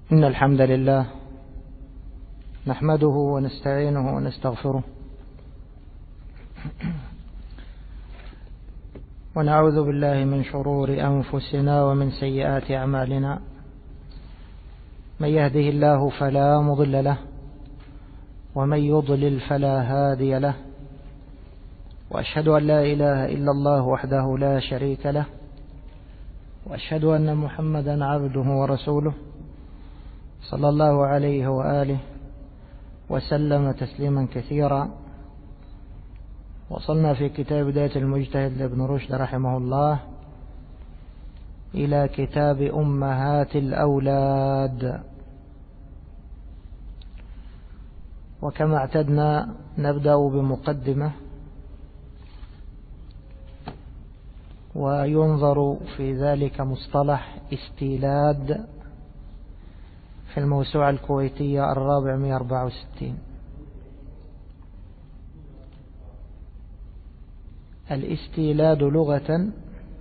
إن الحمد لله نحمده ونستعينه ونستغفره ونعوذ بالله من شرور أنفسنا ومن سيئات أعمالنا. من يهده الله فلا مضل له ومن يضلل فلا هادي له، وأشهد أن لا إله إلا الله وحده لا شريك له، وأشهد أن محمدا عبده ورسوله صلى الله عليه وآله وسلم تسليما كثيرا. وصلنا في كتاب بداية المجتهد لابن رشد رحمه الله إلى كتاب أمهات الأولاد، وكما اعتدنا نبدأ بمقدمة وينظر في ذلك مصطلح استيلاد في الموسوعة الكويتية 464. الاستيلاد لغة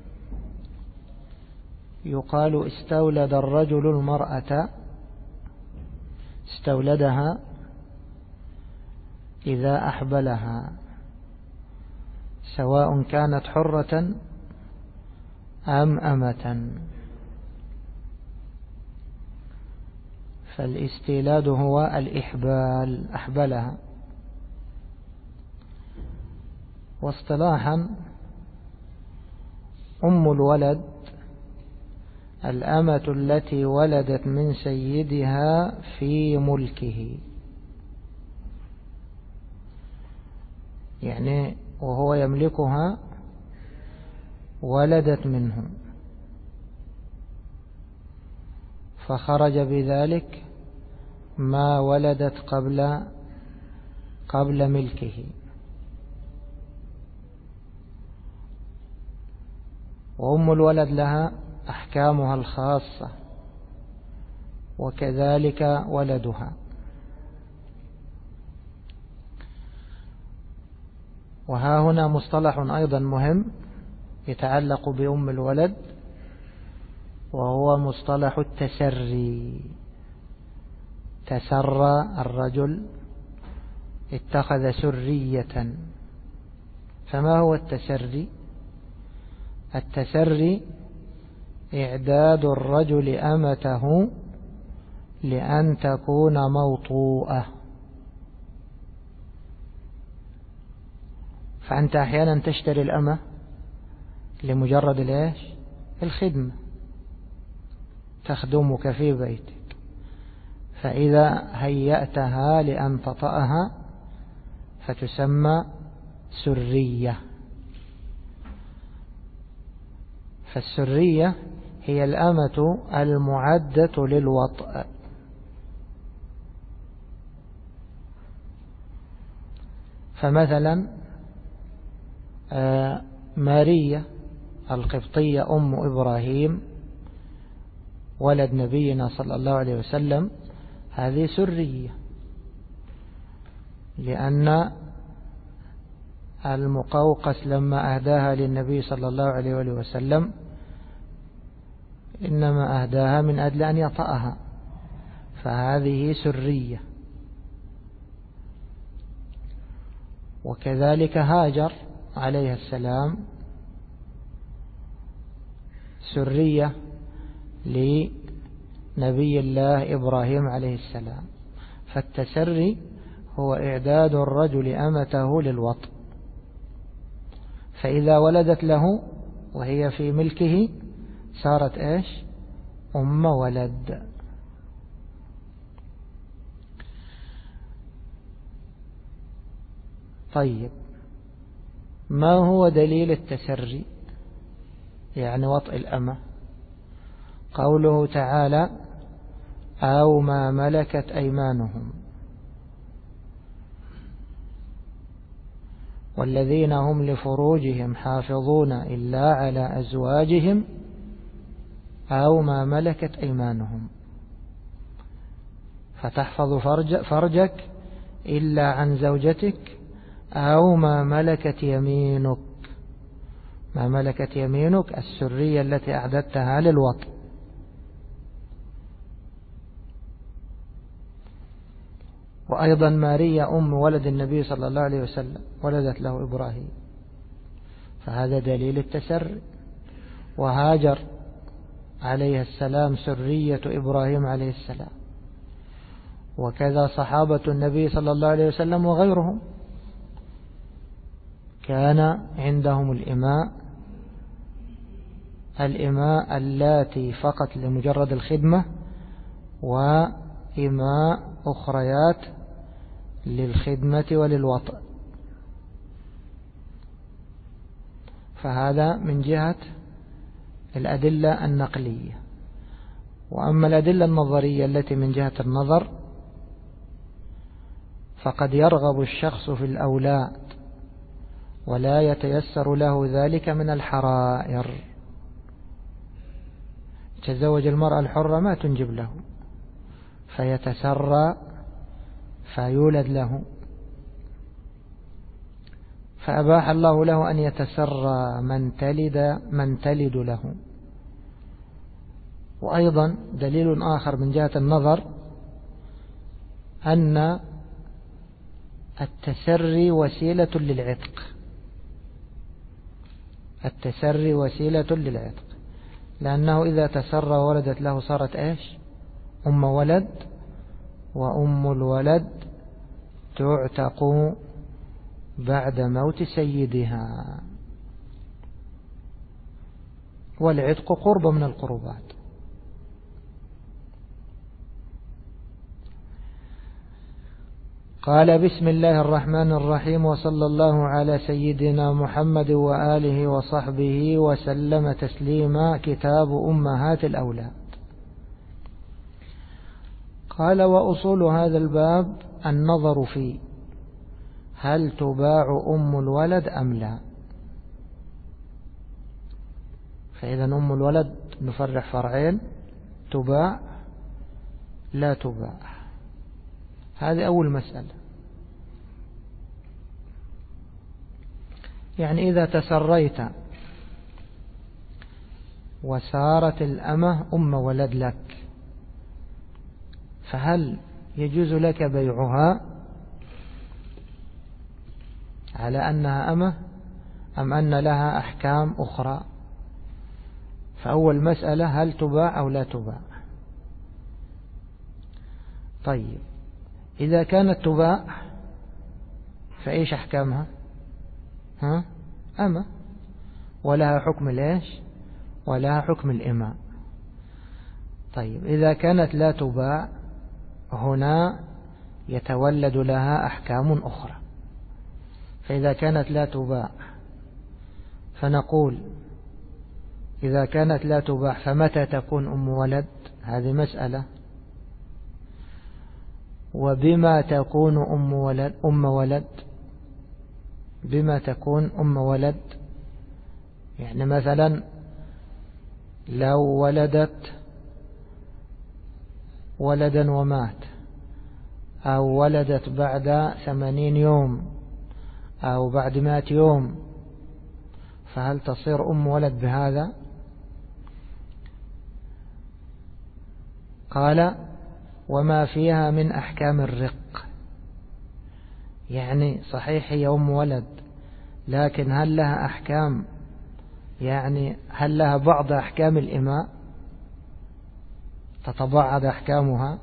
يقال استولد الرجل المرأة، استولدها إذا أحبلها، سواء كانت حرة أم أمة. فالاستيلاد هو الإحبال، أحبلها. واصطلاحا أم الولد الأمة التي ولدت من سيدها في ملكه، يعني وهو يملكها ولدت منه فخرج بذلك ما ولدت قبل ملكه. وأم الولد لها أحكامها الخاصة، وكذلك ولدها. وها هنا مصطلح أيضا مهم يتعلق بأم الولد، وهو مصطلح التسري. تسرى الرجل، اتخذ سرية. فما هو التسري؟ التسري إعداد الرجل أمته لأن تكون موطوءة. فأنت أحيانا تشتري الأمة لمجرد الخدمة، تخدمك في بيتك، فإذا هيأتها لأن تطأها فتسمى سرية. فالسرية هي الأمة المعدة للوطء. فمثلا ماريا القبطية أم إبراهيم ولد نبينا صلى الله عليه وسلم، هذه سرية، لأن المقوقس لما أهداها للنبي صلى الله عليه وسلم إنما أهداها من أجل أن يطأها، فهذه سرية. وكذلك هاجر عليه السلام سرية لنبي الله إبراهيم عليه السلام. فالتسري هو إعداد الرجل أمته للوطء، فإذا ولدت له وهي في ملكه صارت أم ولد. طيب، ما هو دليل التسري يعني وطء الأمة؟ قوله تعالى أو ما ملكت أيمانهم، والذين هم لفروجهم حافظون إلا على أزواجهم أو ما ملكت أيمانهم. فتحفظ فرجك إلا عن زوجتك أو ما ملكت يمينك. ما ملكت يمينك السرية التي أعددتها للوطء. وأيضا ماريا أم ولد النبي صلى الله عليه وسلم ولدت له إبراهيم، فهذا دليل التسري. وهاجر عليه السلام سرية إبراهيم عليه السلام، وكذا صحابة النبي صلى الله عليه وسلم وغيرهم كان عندهم الإماء اللاتي فقط لمجرد الخدمة، وإماء أخريات للخدمة وللوطء. فهذا من جهة الأدلة النقلية. وأما الأدلة النظرية التي من جهة النظر، فقد يرغب الشخص في الأولاد ولا يتيسر له ذلك من الحرائر. تزوج المرأة الحرة ما تنجب له، فيتسرى فيولد له، فأباح الله له أن يتسرى من تلد له. وأيضا دليل آخر من جهة النظر أن التسري وسيلة للعتق. التسري وسيلة للعتق، لأنه إذا تسرى وولدت له صارت إيش؟ أم ولد، وأم الولد تعتق بعد موت سيدها. والعتق قرب من القربات. قال: بسم الله الرحمن الرحيم، وصلى الله على سيدنا محمد وآله وصحبه وسلم تسليما. كتاب أمهات الأولاد. قال: وأصول هذا الباب النظر فيه هل تباع أم الولد أم لا. فإذا أم الولد نفرح فرعين: تباع لا تباع. هذه أول مسألة. يعني إذا تسريت وصارت الأمة أم ولد لك، فهل يجوز لك بيعها على أنها أمة أم أن لها أحكام أخرى؟ فأول مسألة: هل تباع أو لا تباع؟ طيب، إذا كانت تباع فإيش أحكامها؟ أمة، ولها حكم ليش؟ ولها حكم الإماء. طيب، إذا كانت لا تباع، هنا يتولد لها أحكام أخرى. فإذا كانت لا تباع فنقول: إذا كانت لا تباع فمتى تكون أم ولد؟ هذه مسألة. وبما تكون أم ولد؟ بما تكون أم ولد؟ يعني مثلا لو ولدت ولدا ومات، أو ولدت بعد 80 يوم أو بعد 100 يوم، فهل تصير أم ولد بهذا؟ قال: وما فيها من أحكام الرق. يعني صحيح هي أم ولد، لكن هل لها أحكام؟ يعني هل لها بعض أحكام الإماء تتبعض أحكامها؟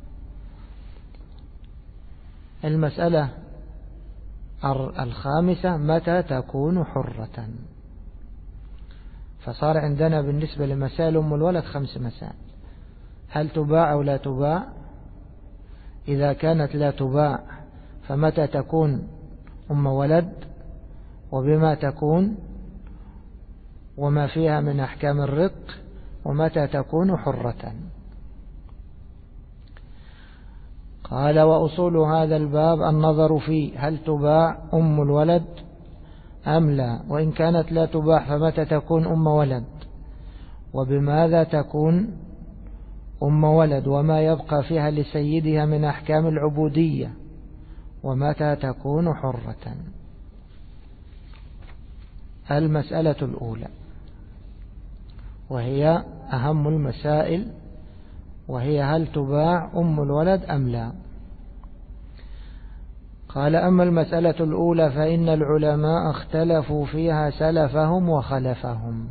المسألة الخامسة: متى تكون حرة؟ فصار عندنا بالنسبة لمسائل أم الولد 5 مسائل: هل تباع أو لا تباع؟ إذا كانت لا تباع فمتى تكون أم ولد؟ وبما تكون؟ وما فيها من أحكام الرق؟ ومتى تكون حرة؟ قال: وأصول هذا الباب النظر فيه هل تباع أم الولد أم لا، وإن كانت لا تباع فمتى تكون أم ولد، وبماذا تكون أم ولد، وما يبقى فيها لسيدها من أحكام العبودية، ومتى تكون حرة. المسألة الأولى وهي أهم المسائل، وهي هل تباع أم الولد أم لا. قال أما المسألة الأولى فإن العلماء اختلفوا فيها سلفهم وخلفهم،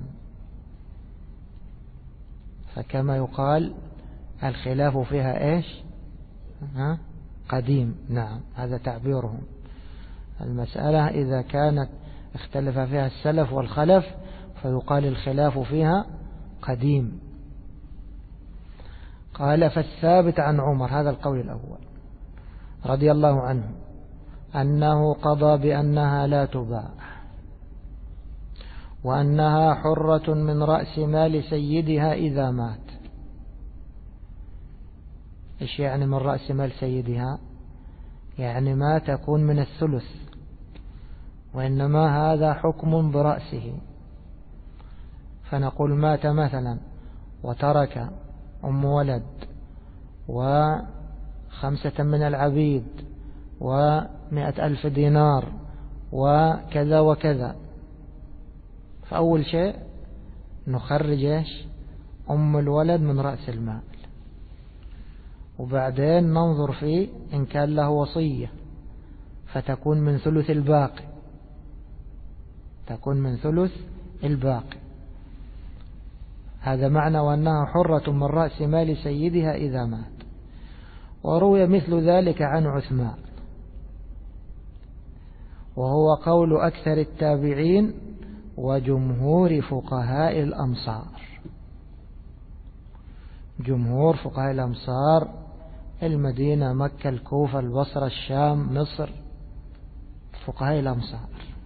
فكما يقال الخلاف فيها إيش؟ قديم. نعم، هذا تعبيرهم. المسألة إذا كانت اختلف فيها السلف والخلف فيقال الخلاف فيها قديم. قال فالثابت عن عمر، هذا القول الأول رضي الله عنه، أنه قضى بأنها لا تباع، وأنها حرة من رأس مال سيدها إذا مات. إيش يعني من رأس مال سيدها؟ يعني ما تكون من الثلث، وإنما هذا حكم برأسه. فنقول مات مثلا وترك أم ولد 5 من العبيد 100,000 دينار وكذا وكذا، فأول شيء نخرج إيش؟ أم الولد من رأس المال، وبعدين ننظر فيه إن كان له وصية فتكون من ثلث الباقي، تكون من ثلث الباقي. هذا معنى وأنها حرة من رأس مال سيدها إذا مات. وروي مثل ذلك عن عثمان، وهو قول أكثر التابعين وجمهور فقهاء الأمصار. جمهور فقهاء الأمصار المدينة، مكة، الكوفة، البصرة، الشام، مصر، فقهاء الأمصار.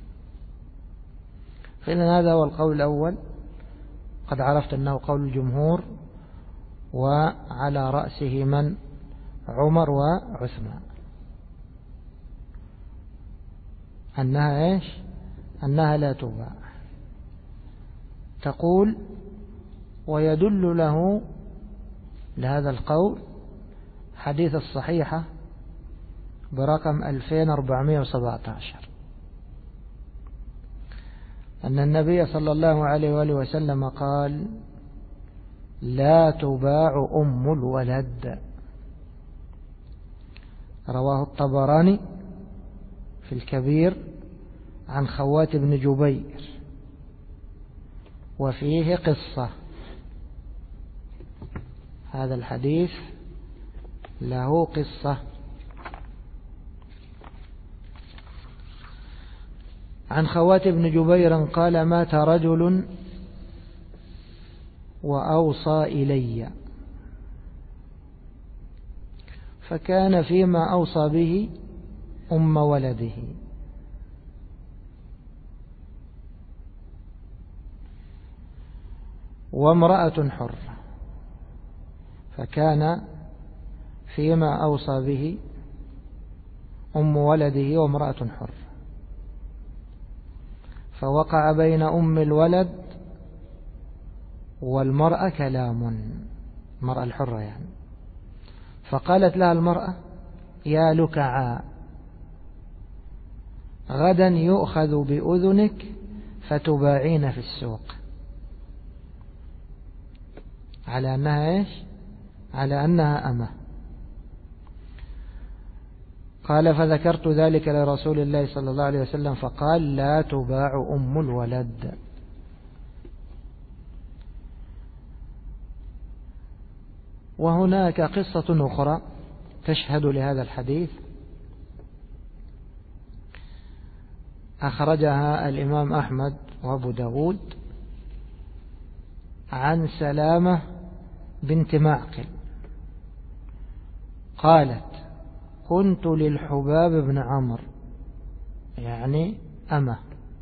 فإذن هذا هو القول الأول، قد عرفت أنه قول الجمهور، وعلى رأسه من؟ عمر وعثمان. أنها إيش؟ أنها لا تباع. تقول ويدل له لهذا القول حديث الصحيحة برقم 2417 أن النبي صلى الله عليه وآله وسلم قال لا تباع أم الولد. رواه الطبراني في الكبير عن خوات بن جبير، وفيه قصة. هذا الحديث له قصة. عن خوات بن جبير قال مات رجل وأوصى إلي، فكان فيما أوصى به أم ولده، وامرأة حرة، فكان فيما أوصى به أم ولده وامرأة حرة، فوقع بين أم الولد والمرأة كلام، المرأة الحرة يعني، فقالت لها المرأة يا لكعاء غدا يؤخذ بأذنك فتباعين في السوق، على أنها إيش؟ على أنها أمة. قال فذكرت ذلك لرسول الله صلى الله عليه وسلم فقال لا تباع أم الولد. وهناك قصة أخرى تشهد لهذا الحديث، أخرجها الإمام أحمد وأبو داود عن سلامة بنت معقل قالت كنت للحباب بن عمرو يعني أمة،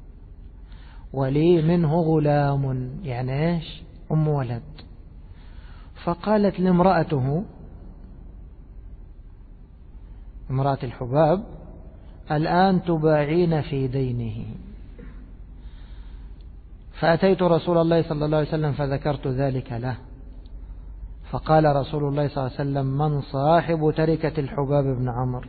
ولي منه غلام يعني إيش؟ أم ولد، فقالت لامرأته امرأة الحباب الآن تباعين في دينه. فأتيت رسول الله صلى الله عليه وسلم فذكرت ذلك له، فقال رسول الله صلى الله عليه وسلم من صاحب تركة الحباب بن عمرو؟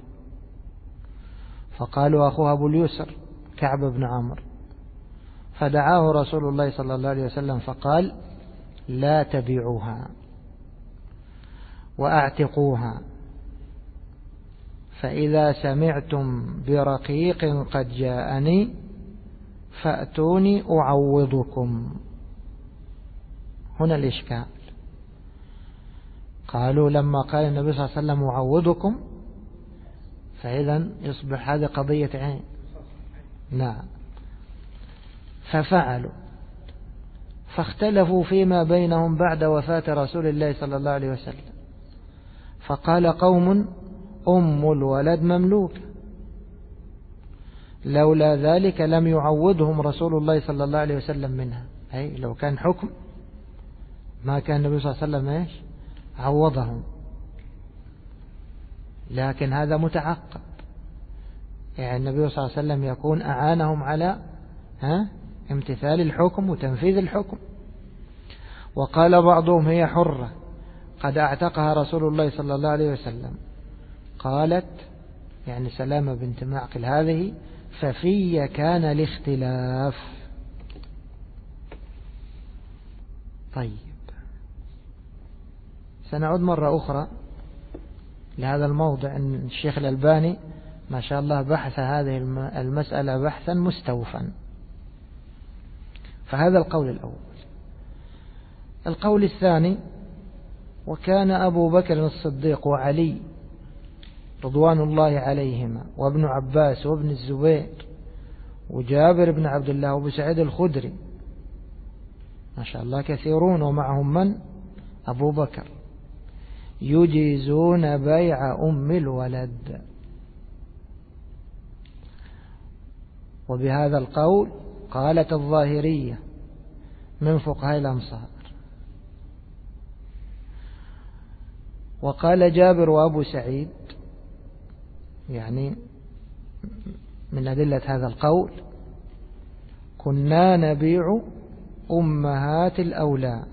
فقالوا أخوها أبو اليسر كعب بن عمرو، فدعاه رسول الله صلى الله عليه وسلم فقال لا تبيعوها وأعتقوها، فإذا سمعتم برقيق قد جاءني فأتوني أعوضكم. هنا الإشكال. قالوا لما قال النبي صلى الله عليه وسلم أعوضكم فإذا يصبح هذه قضية عين. نعم. ففعلوا، فاختلفوا فيما بينهم بعد وفاة رسول الله صلى الله عليه وسلم. فقال قوم أم الولد مملوكة، لولا ذلك لم يعوضهم رسول الله صلى الله عليه وسلم منها. أي لو كان حكم ما كان النبي صلى الله عليه وسلم إيش عوضهم، لكن هذا متعقب، يعني النبي صلى الله عليه وسلم يكون أعانهم على امتثال الحكم وتنفيذ الحكم. وقال بعضهم هي حرة قد اعتقها رسول الله صلى الله عليه وسلم. قالت يعني سلامة بنت معقل هذه ففي كان الاختلاف. طيب، سنعود مرة أخرى لهذا الموضع. أن الشيخ الألباني ما شاء الله بحث هذه المسألة بحثا مستوفا. فهذا القول الأول. القول الثاني: وكان أبو بكر الصديق وعلي رضوان الله عليهما وابن عباس وابن الزبير وجابر بن عبد الله وابو سعيد الخدري ما شاء الله كثيرون، ومعهم من؟ أبو بكر، يجيزون بيع أم الولد. وبهذا القول قالت الظاهرية من فقهاء الأمصار. وقال جابر وأبو سعيد يعني من أدلة هذا القول: كنا نبيع أمهات الأولاد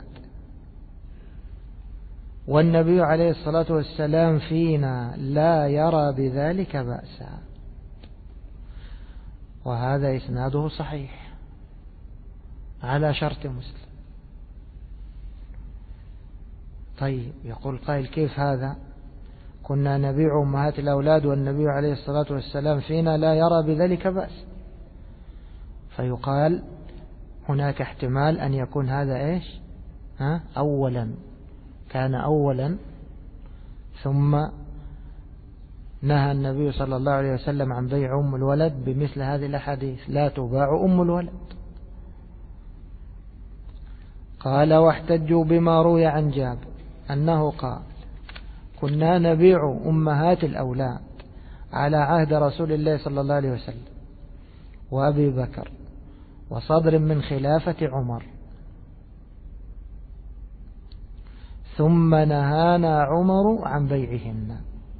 والنبي عليه الصلاة والسلام فينا لا يرى بذلك بأسا. وهذا إسناده صحيح على شرط مسلم. طيب، يقول قائل: كيف هذا؟ كنا نبيع أمهات الأولاد والنبي عليه الصلاة والسلام فينا لا يرى بذلك بأس. فيقال هناك احتمال أن يكون هذا إيش؟ أولا كان أولا، ثم نهى النبي صلى الله عليه وسلم عن بيع أم الولد بمثل هذه الأحاديث: لا تباع أم الولد. قال: واحتجوا بما روي عن جابر أنه قال: كنا نبيع أمهات الأولاد على عهد رسول الله صلى الله عليه وسلم وأبي بكر وصدر من خلافة عمر، ثم نهانا عمر عن بيعهن.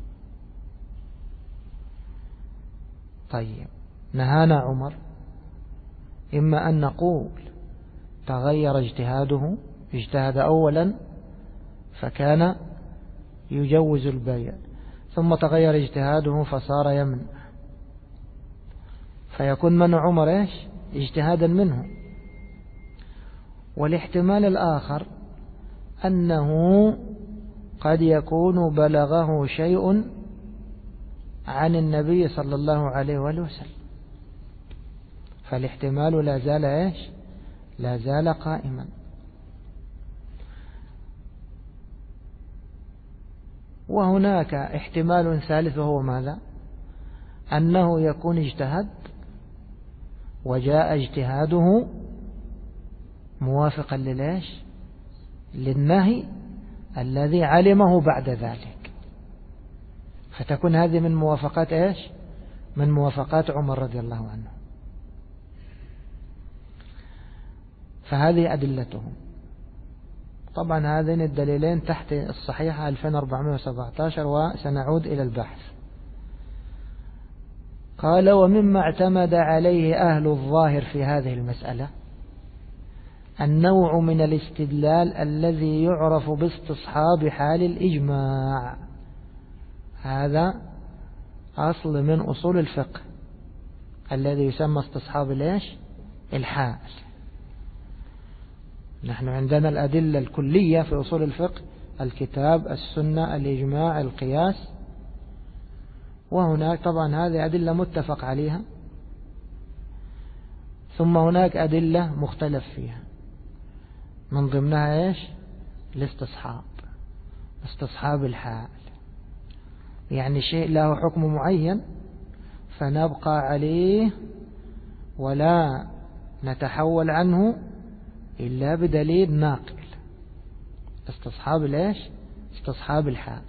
طيب، نهانا عمر، إما أن نقول تغير اجتهاده، اجتهد أولا فكان يجوز البيع، ثم تغير اجتهاده فصار يمنع، فيكون منع عمر إيش؟ اجتهادا منه. والاحتمال الآخر أنه قد يكون بلغه شيء عن النبي صلى الله عليه وآله وسلم، فالاحتمال لا زال إيش؟ لا زال قائما. وهناك احتمال ثالث وهو ماذا؟ أنه يكون اجتهد وجاء اجتهاده موافقا للإيش؟ للنهي الذي علمه بعد ذلك، فتكون هذه من موافقات إيش؟ من موافقات عمر رضي الله عنه. فهذه أدلتهم. طبعا هذين الدليلين تحت الصحيحة 2417 وسنعود إلى البحث. قال: ومما اعتمد عليه أهل الظاهر في هذه المسألة النوع من الاستدلال الذي يعرف باستصحاب حال الإجماع. هذا أصل من أصول الفقه الذي يسمى استصحاب الإيش؟ الحال. نحن عندنا الأدلة الكلية في أصول الفقه: الكتاب، السنة، الإجماع، القياس. وهناك طبعا هذه أدلة متفق عليها، ثم هناك أدلة مختلف فيها، من ضمنها إيش؟ استصحاب الحال، يعني شيء له حكم معين فنبقى عليه ولا نتحول عنه إلا بدليل ناقل. استصحاب الحال.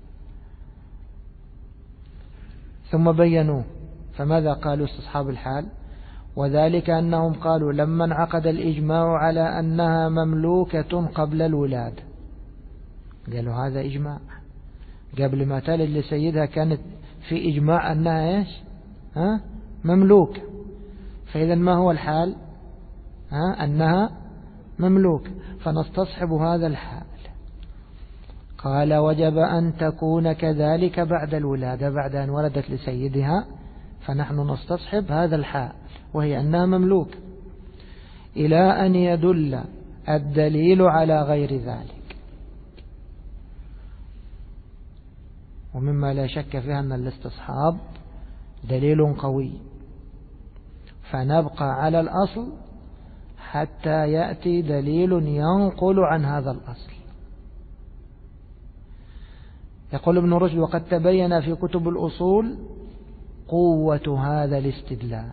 ثم بينوه، فماذا قالوا استصحاب الحال؟ وذلك أنهم قالوا لما انعقد الإجماع على أنها مملوكة قبل الولادة، قالوا هذا إجماع، قبل ما تلد لسيدها كانت في إجماع أنها إيش؟ مملوكة. فإذا ما هو الحال؟ أنها مملوكة، فنستصحب هذا الحال. قال وجب أن تكون كذلك بعد الولادة، بعد أن ولدت لسيدها فنحن نستصحب هذا الحال، وهي أنها مملوكة، إلى أن يدل الدليل على غير ذلك. ومما لا شك فيه أن الاستصحاب دليل قوي، فنبقى على الأصل حتى يأتي دليل ينقل عن هذا الأصل. يقول ابن رشد وقد تبين في كتب الأصول قوة هذا الاستدلال.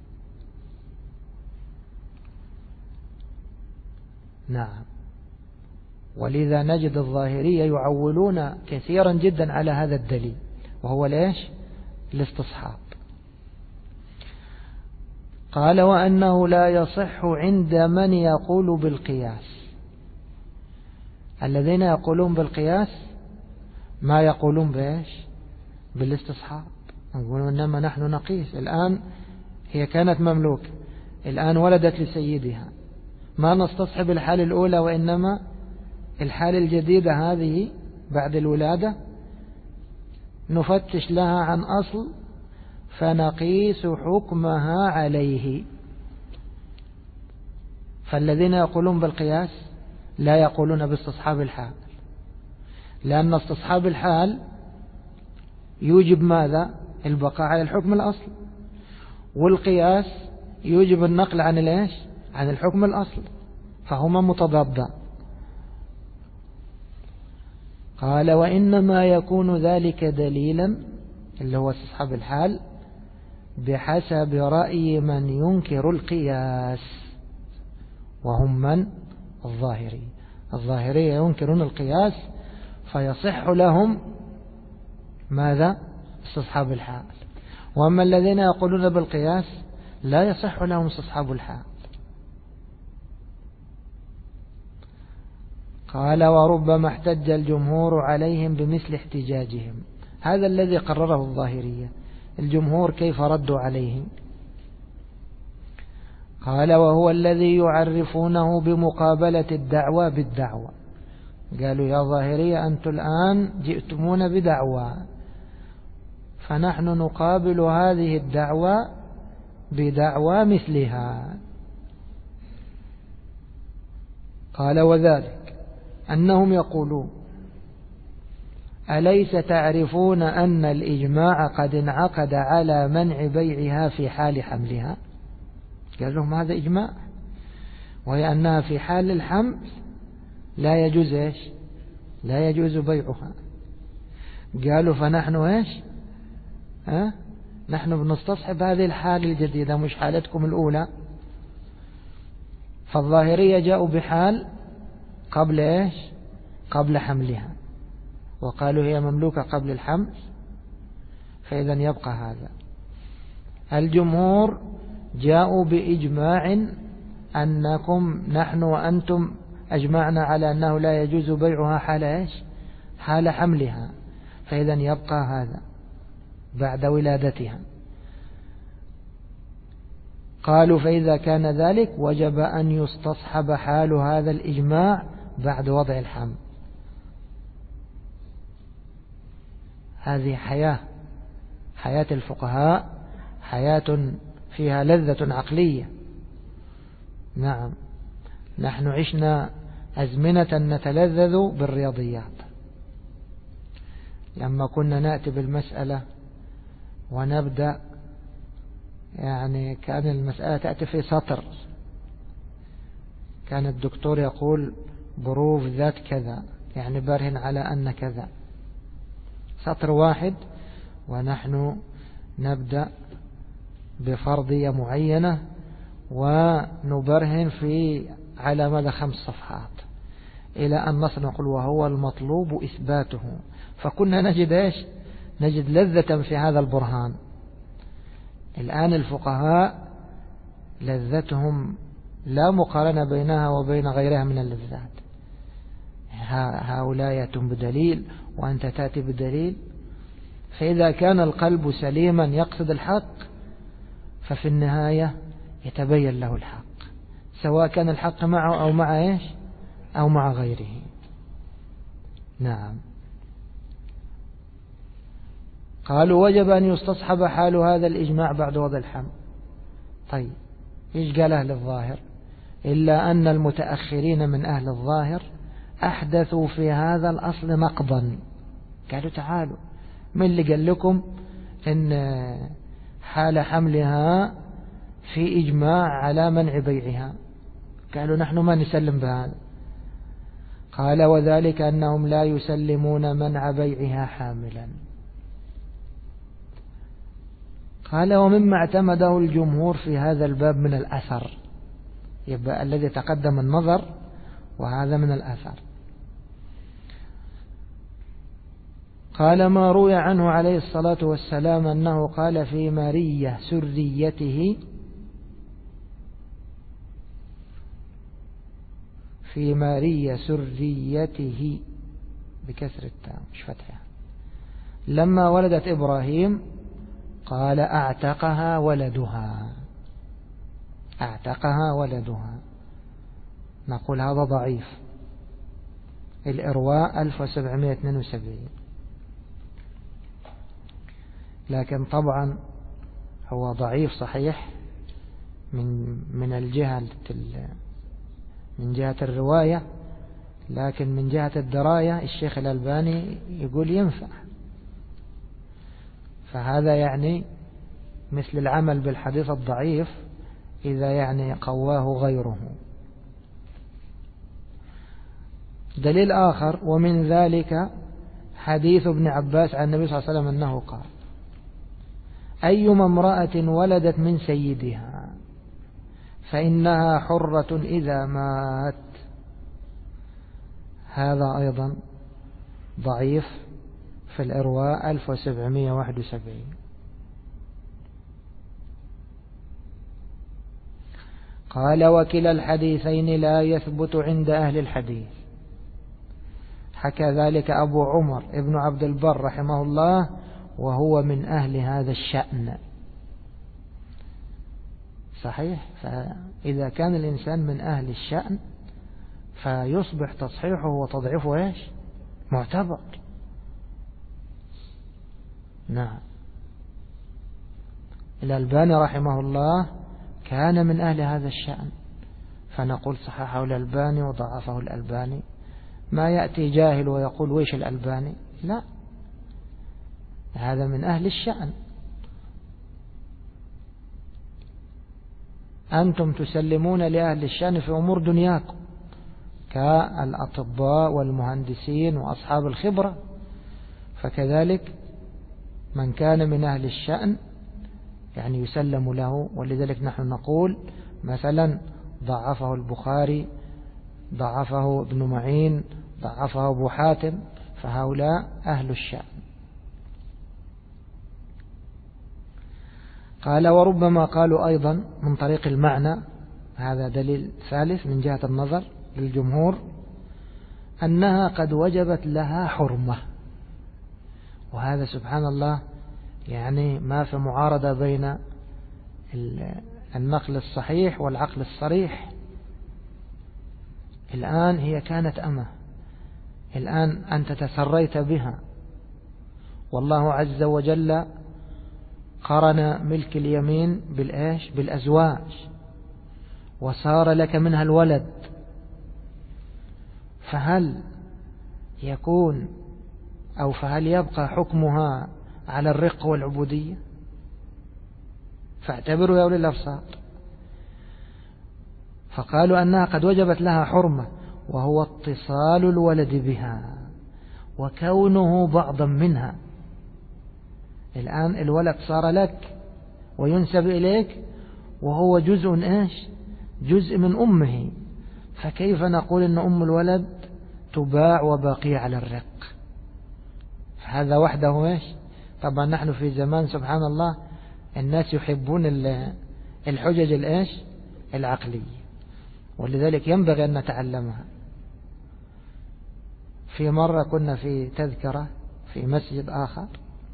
نعم، ولذا نجد الظاهرية يعولون كثيرا جدا على هذا الدليل، وهو ليش؟ الاستصحاب. قال وأنه لا يصح عند من يقول بالقياس. الذين يقولون بالقياس ما يقولون بإيش؟ بالاستصحاب. يقولون إنما نحن نقيس، الآن هي كانت مملوكة، الآن ولدت لسيدها، ما نستصحب الحال الأولى وإنما الحال الجديدة هذه بعد الولادة نفتش لها عن أصل فنقيس حكمها عليه. فالذين يقولون بالقياس لا يقولون باستصحاب الحال، لأن استصحاب الحال يوجب ماذا؟ البقاء على الحكم الأصل، والقياس يوجب النقل عن الإيش؟ عن الحكم الأصل، فهما متضادان. قال وإنما يكون ذلك دليلا، اللي هو استصحاب الحال، بحسب رأي من ينكر القياس، وهم من؟ الظاهرية ينكرون القياس، فيصح لهم ماذا؟ استصحاب الحال. وأما الذين يقولون بالقياس لا يصح لهم استصحاب الحال. قال وربما احتج الجمهور عليهم بمثل احتجاجهم. هذا الذي قرره الظاهرية، الجمهور كيف ردوا عليهم؟ قال وهو الذي يعرفونه بمقابلة الدعوى بالدعوى. قالوا يا ظاهرية أنتم الآن جئتمون بدعوى، فنحن نقابل هذه الدعوى بدعوى مثلها. قال وذلك أنهم يقولون أليس تعرفون أن الإجماع قد انعقد على منع بيعها في حال حملها؟ قال لهم هذا إجماع، وهي أنها في حال الحمل لا يجوز إيش؟ لا يجوز بيعها. قالوا فنحن إيش؟ نحن بنستصحب هذه الحال الجديدة مش حالتكم الأولى. فالظاهرية جاءوا بحال قبل إيش؟ قبل حملها، وقالوا هي مملوكة قبل الحمل، فإذا يبقى هذا. الجمهور جاءوا بإجماع أنكم نحن وأنتم أجمعنا على أنه لا يجوز بيعها حال إيش؟ حال حملها، فإذا يبقى هذا بعد ولادتها. قالوا فإذا كان ذلك وجب أن يستصحب حال هذا الإجماع بعد وضع الحمل. هذه حياة الفقهاء، حياة فيها لذة عقلية. نعم، نحن عشنا أزمنة نتلذذ بالرياضيات، لما كنا نأتي بالمسألة ونبدأ يعني كان المسألة تأتي في سطر، كان الدكتور يقول بروف ذات كذا، يعني برهن على أن كذا، سطر واحد، ونحن نبدأ بفرضية معينة ونبرهن على مدى 5 صفحات إلى أن نصل نقول وهو المطلوب إثباته. فكنا نجد لذة في هذا البرهان. الآن الفقهاء لذتهم لا مقارنة بينها وبين غيرها من اللذات. هؤلاء يأتون بدليل وأنت تأتي بدليل، فإذا كان القلب سليما يقصد الحق ففي النهاية يتبين له الحق، سواء كان الحق معه أو مع إيش أو مع غيره. نعم. قالوا وجب أن يستصحب حال هذا الإجماع بعد وضع الحمل. طيب إيش قال أهل الظاهر؟ إلا أن المتأخرين من أهل الظاهر أحدثوا في هذا الأصل نقضا. قالوا تعالوا، من اللي قال لكم إن حال حملها في إجماع على منع بيعها؟ قالوا نحن ما نسلم بهذا. قال وذلك أنهم لا يسلمون منع بيعها حاملا. قال ومما اعتمده الجمهور في هذا الباب من الأثر، يبقى الذي تقدم النظر وهذا من الأثر. قال ما روي عنه عليه الصلاة والسلام أنه قال في مارية سريته، في مارية سريته بكسر التاء مش فتحها، لما ولدت إبراهيم قال أعتقها ولدها، أعتقها ولدها. نقول هذا ضعيف. الإرواء 1772. لكن طبعا هو ضعيف صحيح من جهة الرواية، لكن من جهة الدراية الشيخ الألباني يقول ينفع. فهذا يعني مثل العمل بالحديث الضعيف إذا يعني قواه غيره. دليل آخر ومن ذلك حديث ابن عباس عن النبي صلى الله عليه وسلم أنه قال أيما امرأة ولدت من سيدها فإنها حرة إذا مات. هذا أيضا ضعيف في الإرواء 1771. قال وكلا الحديثين لا يثبت عند أهل الحديث. حكى ذلك أبو عمر ابن عبد البر رحمه الله وهو من أهل هذا الشأن. صحيح. فإذا كان الإنسان من أهل الشأن فيصبح تصحيحه وتضعيفه إيش معتبر. نعم. الألباني رحمه الله كان من أهل هذا الشأن، فنقول صححه الألباني وضعفه الألباني. ما يأتي جاهل ويقول ويش الألباني، لا، هذا من أهل الشأن. أنتم تسلمون لأهل الشأن في أمور دنياكم كالأطباء والمهندسين وأصحاب الخبرة، فكذلك من كان من أهل الشأن يعني يسلم له. ولذلك نحن نقول مثلا ضعفه البخاري، ضعفه ابن معين، ضعفه أبو حاتم، فهؤلاء أهل الشأن. قال وربما قالوا أيضا من طريق المعنى، هذا دليل ثالث من جهة النظر للجمهور، أنها قد وجبت لها حرمة. وهذا سبحان الله يعني ما في معارضة بين النقل الصحيح والعقل الصريح. الآن هي كانت أمة، الآن أنت تسريت بها، والله عز وجل قرن ملك اليمين بالإيش بالأزواج، وصار لك منها الولد. فهل يكون أو فهل يبقى حكمها على الرق والعبودية؟ فاعتبروا يا أولي الأبصار. فقالوا أنها قد وجبت لها حرمة، وهو اتصال الولد بها وكونه بعضا منها. الآن الولد صار لك وينسب إليك وهو جزء إيش؟ جزء من أمه، فكيف نقول أن أم الولد تباع وباقي على الرق؟ هذا وحده إيش؟ طبعا نحن في زمان سبحان الله الناس يحبون الحجج الإيش؟ العقلية، ولذلك ينبغي أن نتعلمها. في مرة كنا في تذكرة في مسجد آخر،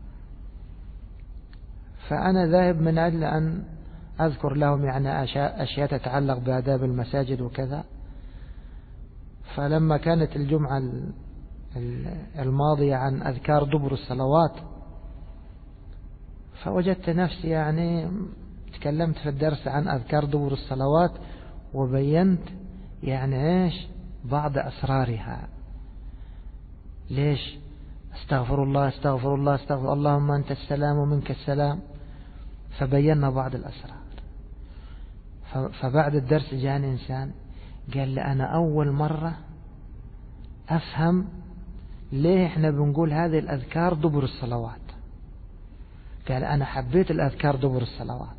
فأنا ذاهب من أجل أن أذكر لهم يعني أشياء تتعلق بآداب المساجد وكذا. فلما كانت الجمعة الماضية عن أذكار دبر الصلوات، فوجدت نفسي يعني تكلمت في الدرس عن أذكار دبر الصلوات، وبينت يعني إيش بعض أسرارها. ليش؟ استغفر الله استغفر الله استغفر اللهم أنت السلام ومنك السلام. فبينا بعض الأسرار. فبعد الدرس جاني إنسان قال لي أنا أول مرة أفهم ليه إحنا بنقول هذه الأذكار دبر الصلوات. قال أنا حبيت الأذكار دبر الصلوات،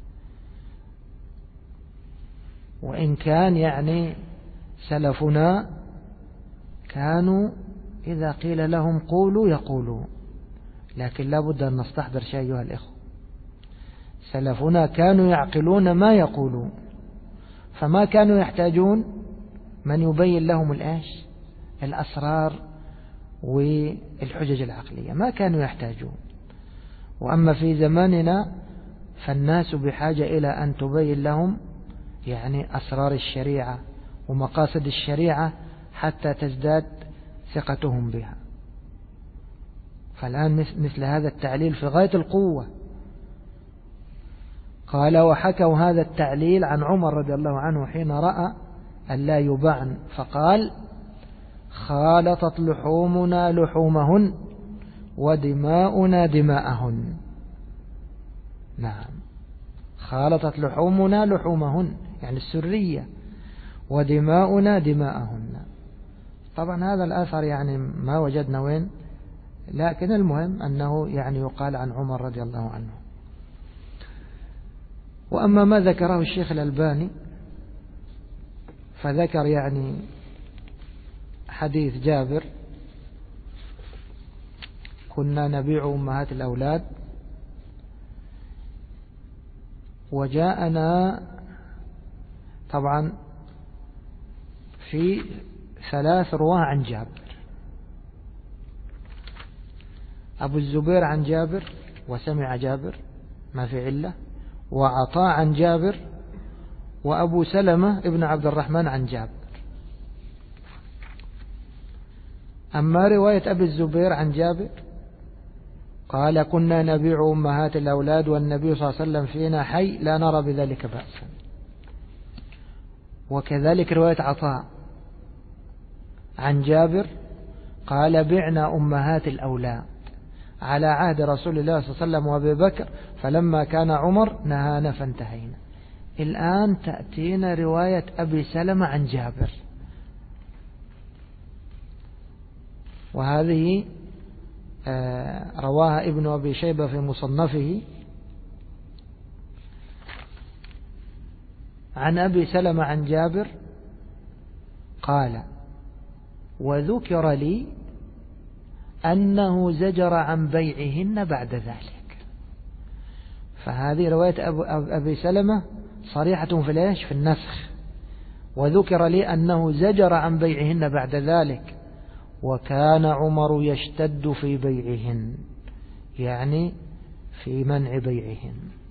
وإن كان يعني سلفنا كانوا إذا قيل لهم قولوا يقولون، لكن لا بد أن نستحضر شيء أيها الإخوة. سلفنا كانوا يعقلون ما يقولون، فما كانوا يحتاجون من يبين لهم الأسرار والحجج العقلية، ما كانوا يحتاجون. وأما في زماننا فالناس بحاجة إلى أن تبين لهم يعني أسرار الشريعة ومقاصد الشريعة حتى تزداد ثقتهم بها. فالآن مثل هذا التعليل في غاية القوة. قال وحكوا هذا التعليل عن عمر رضي الله عنه حين رأى أن لا يباعن فقال خالطت لحومنا لحومهن ودماؤنا دماءهن. نعم، خالطت لحومنا لحومهن يعني السرية، ودماؤنا دماءهن. طبعا هذا الأثر يعني ما وجدنا وين، لكن المهم أنه يعني يقال عن عمر رضي الله عنه. وأما ما ذكره الشيخ الألباني فذكر يعني حديث جابر كنا نبيع أمهات الأولاد، وجاءنا طبعا في 3 رواه عن جابر: أبو الزبير عن جابر وسمع جابر ما في علة، وعطاء عن جابر، وأبو سلمة ابن عبد الرحمن عن جابر. أما رواية أبي الزبير عن جابر قال كنا نبيع أمهات الأولاد والنبي صلى الله عليه وسلم فينا حي لا نرى بذلك بأسا. وكذلك رواية عطاء عن جابر قال بعنا أمهات الأولاد على عهد رسول الله صلى الله عليه وسلم وأبي بكر، فلما كان عمر نهانا فانتهينا. الآن تأتينا رواية أبي سلمة عن جابر، وهذه رواها ابن أبي شيبة في مصنفه عن أبي سلمة عن جابر قال وذكر لي أنه زجر عن بيعهن بعد ذلك. فهذه رواية أبي سلمة صريحة في النسخ. وذكر لي أنه زجر عن بيعهن بعد ذلك، وكان عمر يشتد في بيعهن يعني في منع بيعهن.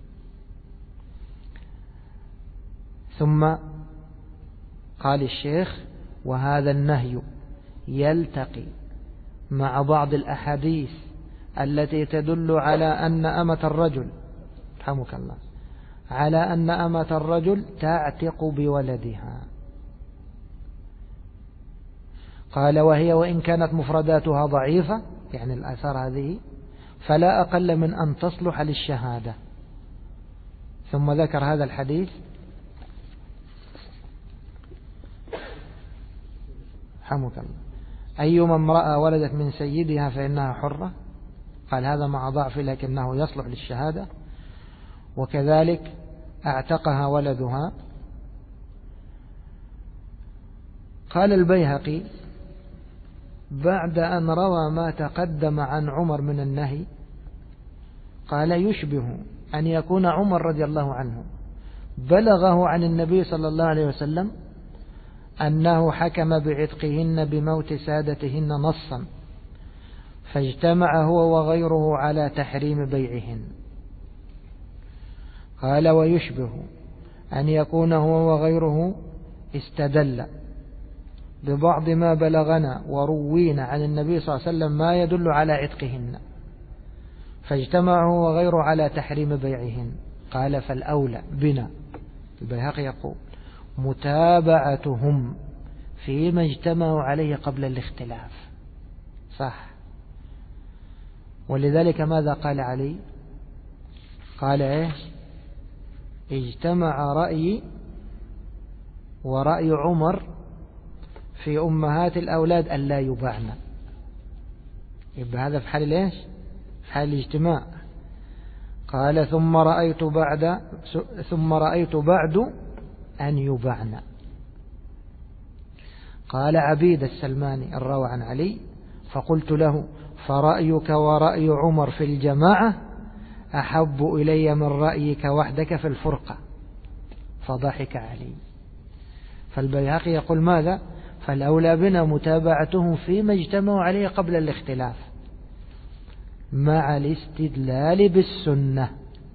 ثم قال الشيخ وهذا النهي يلتقي مع بعض الأحاديث التي تدل على أن أمة الرجل رحمك الله على أن أمة الرجل تعتق بولدها. قال وهي وإن كانت مفرداتها ضعيفة يعني الآثار هذه فلا أقل من أن تصلح للشهادة. ثم ذكر هذا الحديث. حمك الله. أيما امرأة ولدت من سيدها فإنها حرة. قال هذا مع ضعف لكنه يصلح للشهادة. وكذلك اعتقها ولدها. قال البيهقي بعد أن روى ما تقدم عن عمر من النهي قال يشبه أن يكون عمر رضي الله عنه بلغه عن النبي صلى الله عليه وسلم أنه حكم بعتقهن بموت سادتهن نصا فاجتمع هو وغيره على تحريم بيعهن. قال ويشبه أن يكون هو وغيره استدل ببعض ما بلغنا وروينا عن النبي صلى الله عليه وسلم ما يدل على عتقهن فاجتمع هو وغيره على تحريم بيعهن. قال فالأولى بنا البيهقي يقول متابعتهم فيما اجتمعوا عليه قبل الاختلاف. صح. ولذلك ماذا قال علي؟ قال ايش؟ اجتمع رأيي ورأي عمر في أمهات الأولاد ألا يباعن. يبقى هذا في حال ايش؟ في حال الاجتماع. قال ثم رأيت بعد أن يباعن. قال عبيد السلماني الروى عن علي فقلت له فرأيك ورأي عمر في الجماعة أحب إلي من رأيك وحدك في الفرقة. فضحك علي. فالبيهقي يقول ماذا؟ فالأولى بنا متابعتهم فيما اجتمعوا عليه قبل الاختلاف مع الاستدلال بالسنة.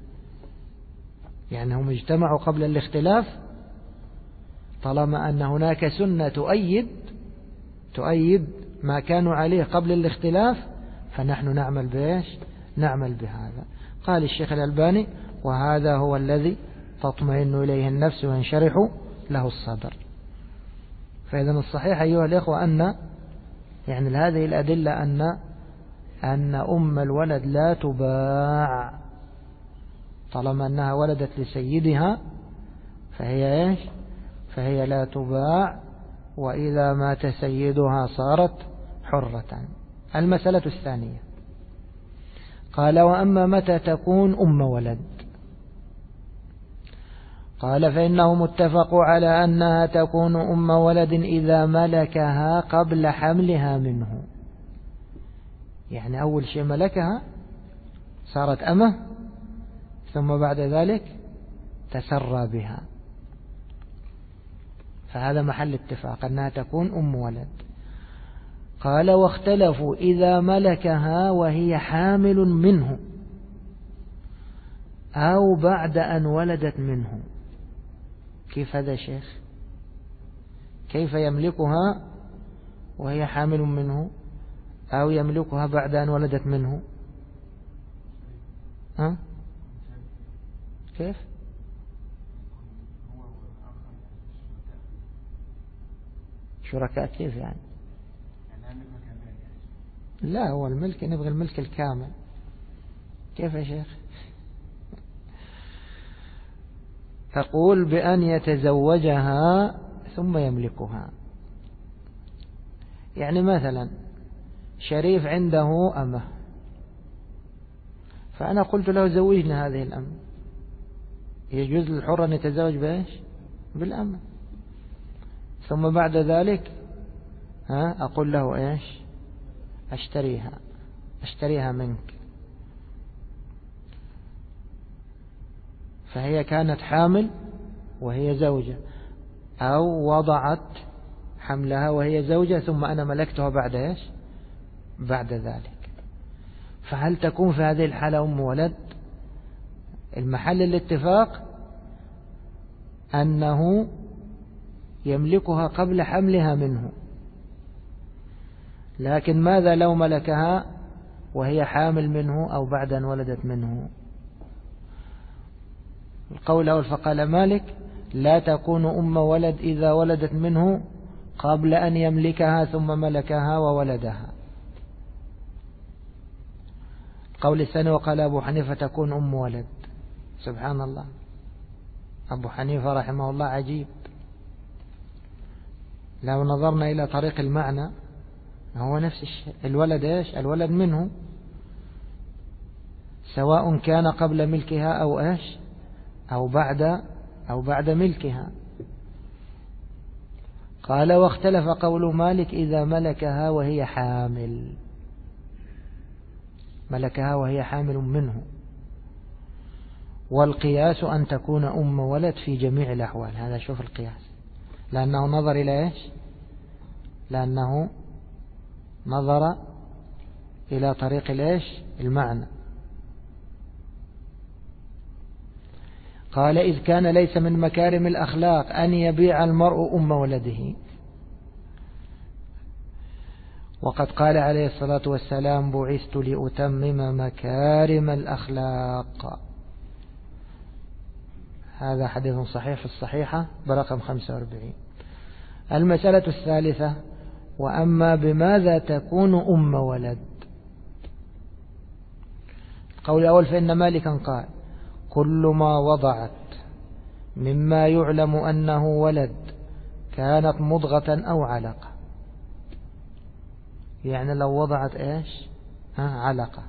يعني هم اجتمعوا قبل الاختلاف طالما أن هناك سنة تؤيد ما كانوا عليه قبل الاختلاف فنحن نعمل بإيش؟ نعمل بهذا. قال الشيخ الألباني وهذا هو الذي تطمئن إليه النفس وينشرح له الصدر. فإذا الصحيح أيها الإخوة أن يعني هذه الأدلة أن أم الولد لا تباع طالما أنها ولدت لسيدها فهي إيش؟ فهي لا تباع وإذا مات سيدها صارت حرة. المسألة الثانية قال وأما متى تكون أم ولد؟ قال فإنه متفق على أنها تكون أم ولد إذا ملكها قبل حملها منه. يعني أول شيء ملكها صارت أمه ثم بعد ذلك تسرى بها فهذا محل اتفاق أنها تكون أم ولد. قال واختلفوا إذا ملكها وهي حامل منه أو بعد أن ولدت منه. كيف هذا شيخ؟ كيف يملكها وهي حامل منه أو يملكها بعد أن ولدت منه؟ ها؟ كيف؟ شركاء كيف يعني؟ لا هو الملك نبغى الملك الكامل. كيف يا شيخ؟ تقول بأن يتزوجها ثم يملكها. يعني مثلا شريف عنده أمه فأنا قلت له زوجنا هذه الأمة. يجوز للحر أن يتزوج بإيش؟ بالأمة. ثم بعد ذلك أقول له إيش؟ أشتريها منك. فهي كانت حامل وهي زوجة أو وضعت حملها وهي زوجة ثم أنا ملكتها بعد إيش؟ بعد ذلك. فهل تكون في هذه الحالة أم ولد؟ المحل الاتفاق أنه يملكها قبل حملها منه. لكن ماذا لو ملكها وهي حامل منه أو بعد أن ولدت منه؟ القول الأول فقال مالك لا تكون أم ولد إذا ولدت منه قبل أن يملكها ثم ملكها وولدها. القول الثاني وقال أبو حنيفة تكون أم ولد. سبحان الله. أبو حنيفة رحمه الله عجيب، لو نظرنا إلى طريق المعنى هو نفس الشيء. الولد إيش؟ الولد منه، سواء كان قبل ملكها أو إيش أو بعد ملكها. قال واختلف قول مالك إذا ملكها وهي حامل، ملكها وهي حامل منه. والقياس أن تكون أم ولد في جميع الأحوال. هذا شوف القياس، لأنه نظر إلى إيش؟ لأنه نظر إلى طريق الإيش؟ المعنى. قال إذ كان ليس من مكارم الأخلاق أن يبيع المرء أم ولده، وقد قال عليه الصلاة والسلام بعثت لأتمم مكارم الأخلاق. هذا حديث صحيح في الصحيحة برقم 45. المسألة الثالثة وأما بماذا تكون أم ولد. القول الأول فإن مالكا قال كل ما وضعت مما يعلم أنه ولد كانت مضغة أو علقة. يعني لو وضعت إيش؟ علقة.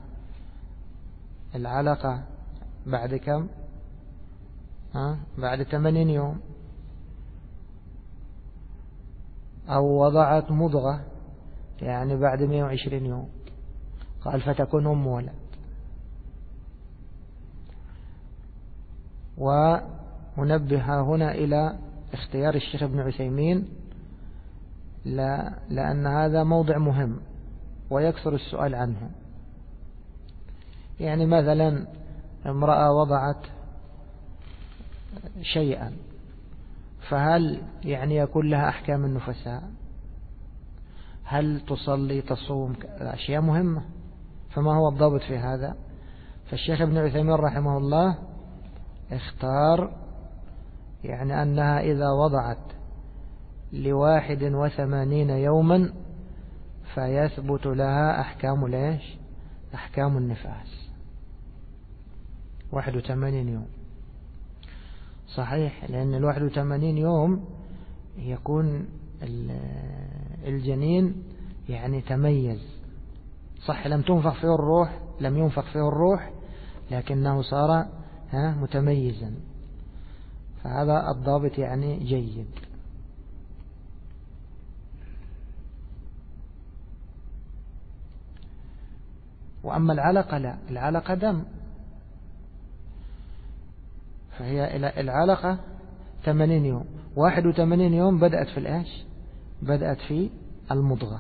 العلقة بعد كم؟ بعد 80 يوم. أو وضعت مضغة يعني بعد 120 يوم. قال فتكون أم ولد. وننبه هنا إلى اختيار الشيخ ابن عثيمين لأن هذا موضع مهم ويكثر السؤال عنه. يعني مثلا امرأة وضعت شيئا، فهل يعني يكون لها أحكام النفساء؟ هل تصلي تصوم؟ أشياء مهمة. فما هو الضابط في هذا؟ فالشيخ ابن عثيمين رحمه الله اختار يعني أنها إذا وضعت 81 يوما فيثبت لها أحكام ليش؟ أحكام النفاس. 81 يوم صحيح، لأن 81 يوم يكون الجنين يعني تميز. صح لم تنفخ فيه الروح، لم ينفخ فيه الروح، لكنه صار متميزا. فهذا الضابط يعني جيد. وأما العلقة لا، العلقة دم، فهي العلقة 80 يوم. 81 يوم بدأت في الإيش؟ بدأت في المضغة.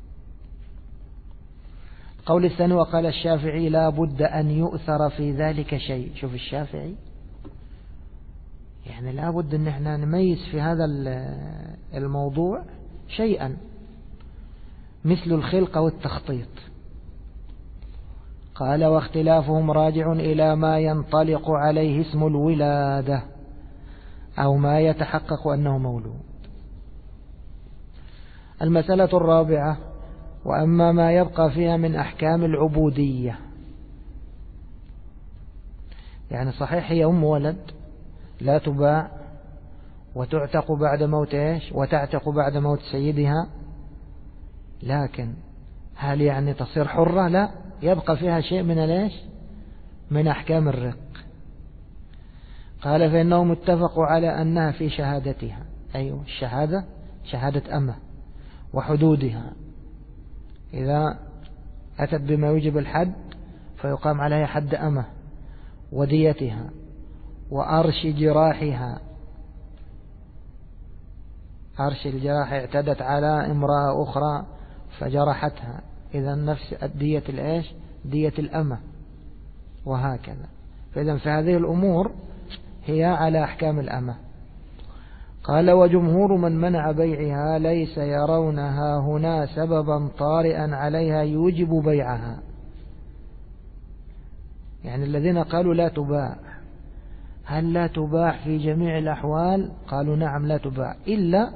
قول الثاني وقال الشافعي لا بد أن يؤثر في ذلك شيء. شوف الشافعي يعني لا بد أن احنا نميز في هذا الموضوع شيئا مثل الخلقة والتخطيط. قال واختلافهم راجع إلى ما ينطلق عليه اسم الولادة أو ما يتحقق أنه مولود. المسألة الرابعة وأما ما يبقى فيها من أحكام العبودية. يعني صحيح هي أم ولد لا تباع وتعتق بعد موت إيش؟ وتعتق بعد موت سيدها، لكن هل يعني تصير حرة؟ لا، يبقى فيها شيء من ليش؟ من أحكام الرق. قال فإنهم اتفقوا على أنها في شهادتها، أيوة الشهادة شهادة أمة، وحدودها إذا أتت بما يوجب الحد فيقام عليها حد أمة، وديتها، وأرش جراحها. أرش الجراح اعتدت على امرأة أخرى فجرحتها، إذا نفس الدية الإيش؟ دية الأمة، وهكذا. فإذا في هذه الأمور هي على أحكام الأمة. قال وجمهور من منع بيعها ليس يرونها هنا سببا طارئا عليها يوجب بيعها. يعني الذين قالوا لا تباع، هل لا تباع في جميع الأحوال؟ قالوا نعم لا تباع، إلا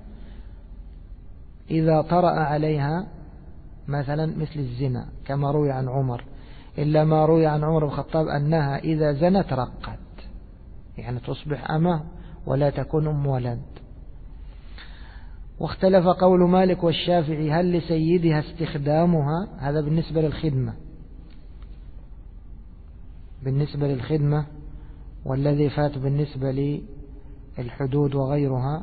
إذا طرأ عليها مثلا مثل الزنا كما روي عن عمر، إلا ما روي عن عمر بن الخطاب أنها إذا زنت رقت، يعني تصبح أمة ولا تكون أم ولد. واختلف قول مالك والشافعي هل لسيدها استخدامها، هذا بالنسبة للخدمة، بالنسبة للخدمة، والذي فات بالنسبة للحدود وغيرها.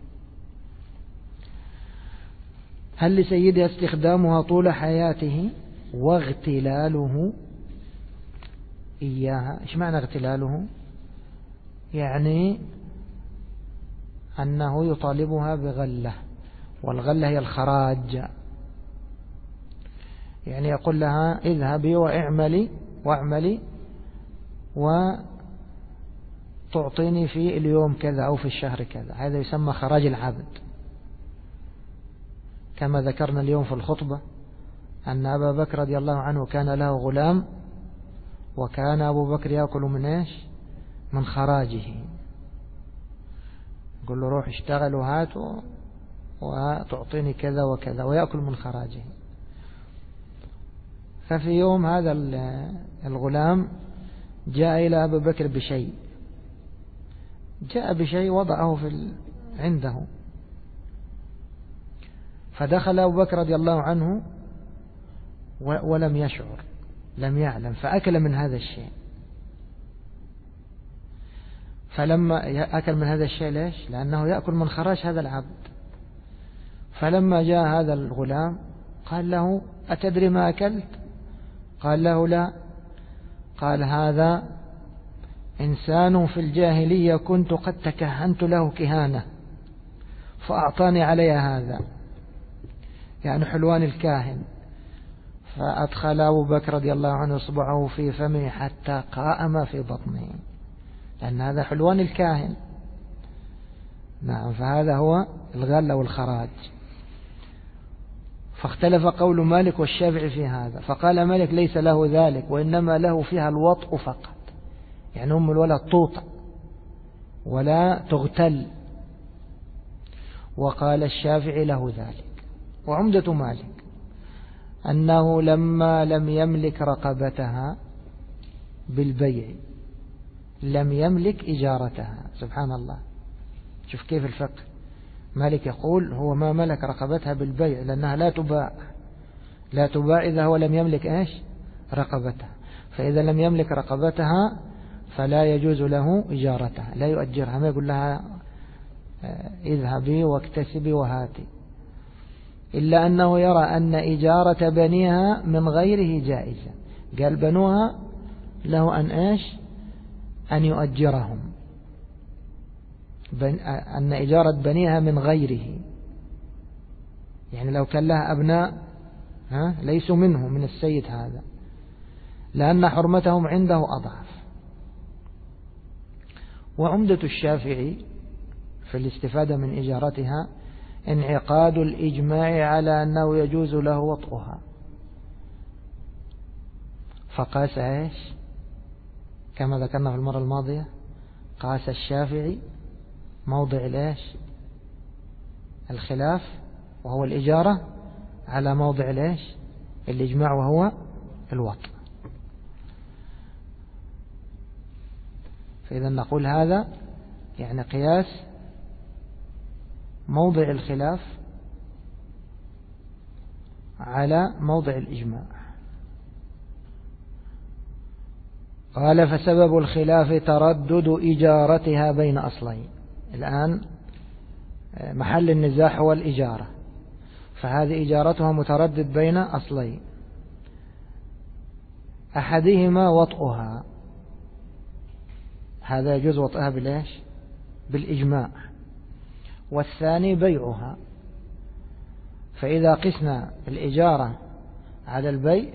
هل لسيدها استخدامها طول حياته واغتلاله إياها. إيش معنى اغتلاله؟ يعني أنه يطالبها بغلة، والغلة هي الخراج، يعني يقول لها اذهبي واعملي وتعطيني في اليوم كذا أو في الشهر كذا. هذا يسمى خراج العبد. كما ذكرنا اليوم في الخطبة أن أبا بكر رضي الله عنه كان له غلام، وكان أبو بكر يأكل من إيش؟ من خراجه. يقول له روح اشتغل وهات وتعطيني كذا وكذا، ويأكل من خراجه. ففي يوم هذا الغلام جاء إلى أبي بكر بشيء، جاء بشيء وضعه عنده، فدخل أبو بكر رضي الله عنه ولم يشعر، لم يعلم، فأكل من هذا الشيء. فلما أكل من هذا الشيء ليش؟ لأنه يأكل من خراج هذا العبد. فلما جاء هذا الغلام قال له أتدري ما أكلت؟ قال له لا. قال هذا إنسان في الجاهلية كنت قد تكهنت له كهانة فأعطاني عليها هذا، يعني حلوان الكاهن. فأدخل أبو بكر رضي الله عنه إصبعه في فمه حتى قائم في بطنه، لأن هذا حلوان الكاهن. نعم، فهذا هو الغلة والخراج. فاختلف قول مالك والشافعي في هذا، فقال مالك ليس له ذلك، وإنما له فيها الوطء فقط، يعني أم الولد توطأ ولا تغتل. وقال الشافعي له ذلك. وعمدة مالك أنه لما لم يملك رقبتها بالبيع لم يملك إجارتها. سبحان الله، شوف كيف الفقه. مالك يقول هو ما ملك رقبتها بالبيع لأنها لا تباع إذا هو لم يملك إيش؟ رقبتها. فإذا لم يملك رقبتها فلا يجوز له إجارتها، لا يؤجرها، ما يقول لها اذهبي واكتسبي وهاتي، إلا أنه يرى أن إجارة بنيها من غيره جائزة. قال بنوها له أن إيش؟ أن يؤجرهم، أن إجارة بنيها من غيره، يعني لو كان لها أبناء ليسوا منه، من السيد هذا، لأن حرمتهم عنده أضعف. وعمدة الشافعي في الاستفادة من إجارتها انعقاد الإجماع على أنه يجوز له وطئها. فقاس إيش؟ كما ذكرنا في المرة الماضية، قاس الشافعي موضع الإيش؟ الخلاف وهو الإجارة على موضع الإيش؟ الإجماع وهو الوطء. فإذا نقول هذا يعني قياس موضع الخلاف على موضع الإجماع. قال فسبب الخلاف تردد إجارتها بين أصلين. الآن محل النزاع هو الإجارة، فهذه إجارتها متردد بين أصلين، أحدهما وطئها، هذا يجوز وطئها بالإيش؟ بالإجماع. والثاني بيعها. فإذا قسنا الإجارة على البيع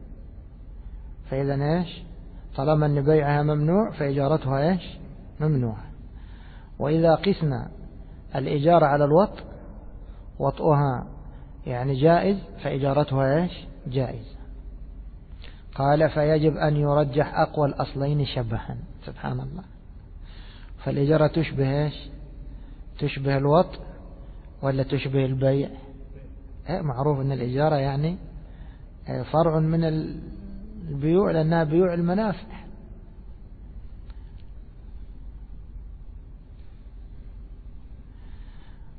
فإذا إيش؟ طالما أن بيعها ممنوع فإجارتها إيش؟ ممنوعة. وإذا قسنا الإجارة على الوطء وطئها يعني جائز فإجارتها إيش؟ جائز. قال فيجب أن يرجح أقوى الأصلين شبها. سبحان الله. فالإجارة تشبه إيش؟ تشبه الوطء ولا تشبه البيع؟ معروف أن الإجارة يعني فرع من البيوع، لأنها بيوع المنافع.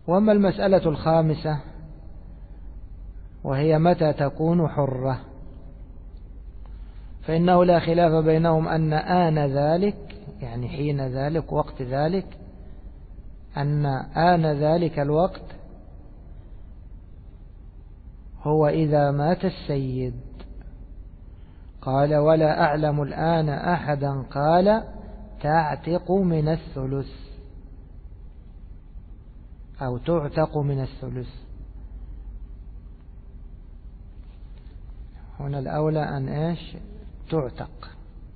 وأما المسألة الخامسة وهي متى تكون حرة، فإنه لا خلاف بينهم أن آن ذلك، يعني حين ذلك وقت ذلك، أن آن ذلك الوقت هو إذا مات السيد. قال ولا أعلم الآن أحدا قال تعتق من الثلث أو تعتق من الثلث. هنا الأولى أن إيش تعتق،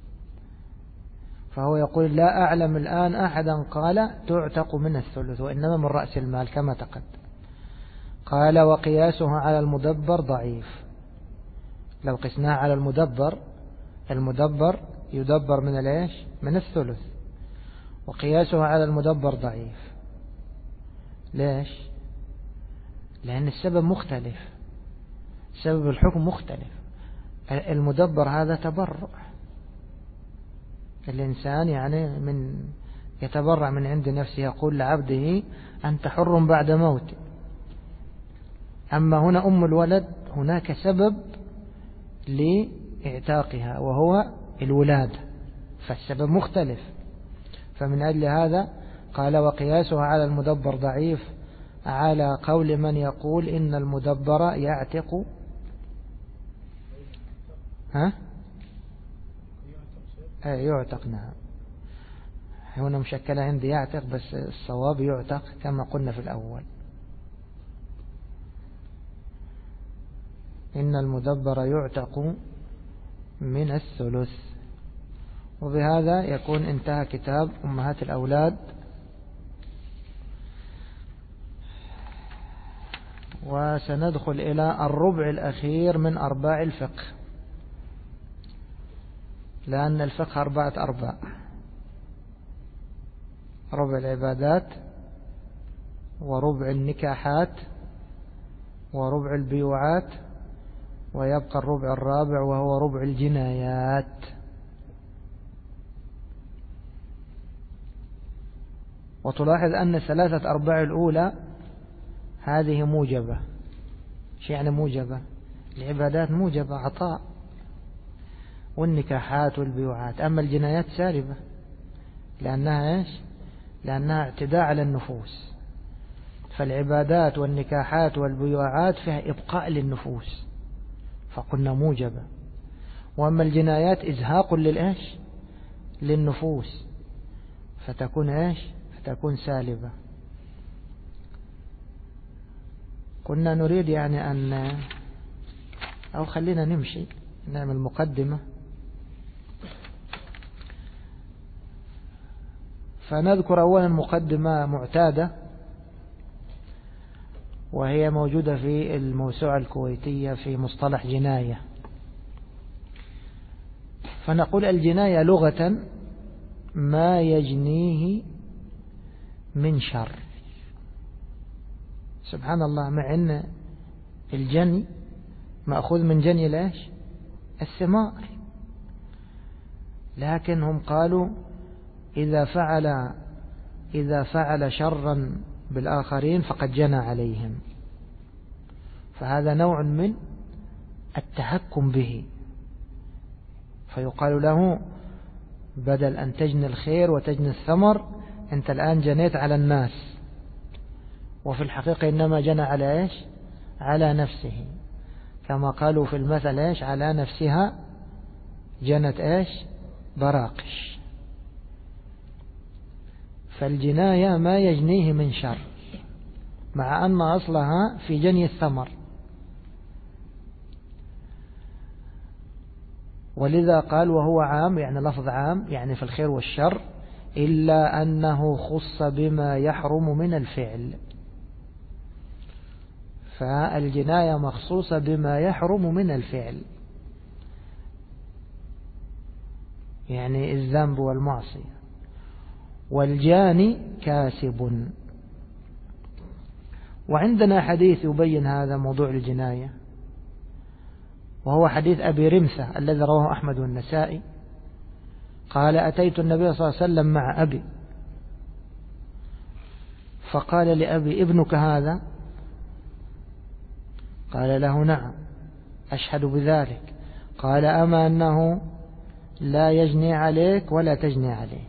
فهو يقول لا أعلم الآن أحدا قال تعتق من الثلث، وإنما من رأس المال كما تقدم. قال وقياسها على المدبر ضعيف. لو قسناها على المدبر، المدبر يدبر من الإيش من الثلث، وقياسها على المدبر ضعيف. ليش؟ لأن السبب مختلف، سبب الحكم مختلف. المدبر هذا تبرع، الإنسان يعني من يتبرع من عند نفسه، يقول لعبده أنت حر بعد موتي. أما هنا أم الولد هناك سبب لإعتاقها وهو الولادة، فالسبب مختلف. فمن أجل هذا قال وقياسها على المدبر ضعيف، على قول من يقول إن المدبر يعتق. يعتق. نعم، هنا مشكلة عندي يعتق، بس الصواب يعتق كما قلنا في الأول. إن المدبر يعتق من الثلث. وبهذا يكون انتهى كتاب أمهات الأولاد. وسندخل إلى الربع الأخير من أرباع الفقه، لأن الفقه 4 أرباع: ربع العبادات، وربع النكاحات، وربع البيوعات، ويبقى الربع الرابع وهو ربع الجنايات. وتلاحظ أن 3 أرباع الأولى هذه موجبة. شو يعني موجبة؟ العبادات موجبة عطاء، والنكاحات والبيوعات. أما الجنايات سالبة، لأنها إيش؟ لأنها اعتداء على النفوس. فالعبادات والنكاحات والبيوعات فيها إبقاء للنفوس، فقلنا موجبة. وأما الجنايات إزهاق للإيش؟ للنفوس، فتكون إيش؟ فتكون سالبة. قلنا نريد يعني أن أو خلينا نمشي نعمل مقدمة. فنذكر أولا مقدمة معتادة، وهي موجودة في الموسوعة الكويتية في مصطلح جناية. فنقول الجناية لغة ما يجنيه من شر. سبحان الله، مع أن الجني مأخوذ من جني ليش؟ الثمار، لكن هم قالوا إذا فعل شرا بالآخرين فقد جنى عليهم، فهذا نوع من التحكم به. فيقال له بدل أن تجني الخير وتجني الثمر، أنت الآن جنيت على الناس، وفي الحقيقة إنما جنى على إيش؟ على نفسه، كما قالوا في المثل إيش؟ على نفسها جنت إيش؟ براقش. فالجناية ما يجنيه من شر، مع أن أصلها في جني الثمر. ولذا قال وهو عام، يعني لفظ عام، يعني في الخير والشر، إلا أنه خص بما يحرم من الفعل. فالجناية مخصوصة بما يحرم من الفعل، يعني الذنب والمعصية. والجاني كاسب. وعندنا حديث يبين هذا موضوع الجناية، وهو حديث أبي رمثة الذي رواه أحمد والنسائي. قال أتيت النبي صلى الله عليه وسلم مع أبي فقال لأبي ابنك هذا؟ قال له نعم أشهد بذلك. قال أما أنه لا يجني عليك ولا تجني عليه،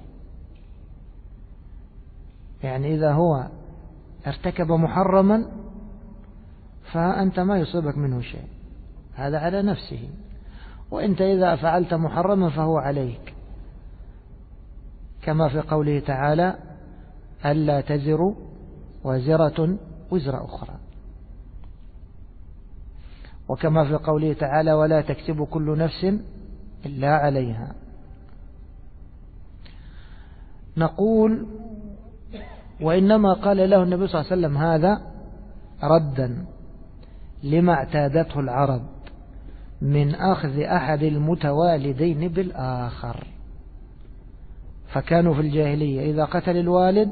يعني إذا هو ارتكب محرما فأنت ما يصيبك منه شيء، هذا على نفسه، وإنت إذا فعلت محرما فهو عليك، كما في قوله تعالى ألا تزر وزرة وزر أخرى، وكما في قوله تعالى ولا تكسب كل نفس إلا عليها. نقول وإنما قال له النبي صلى الله عليه وسلم هذا ردا لما اعتادته العرب من أخذ أحد المتوالدين بالآخر، فكانوا في الجاهلية إذا قتل الوالد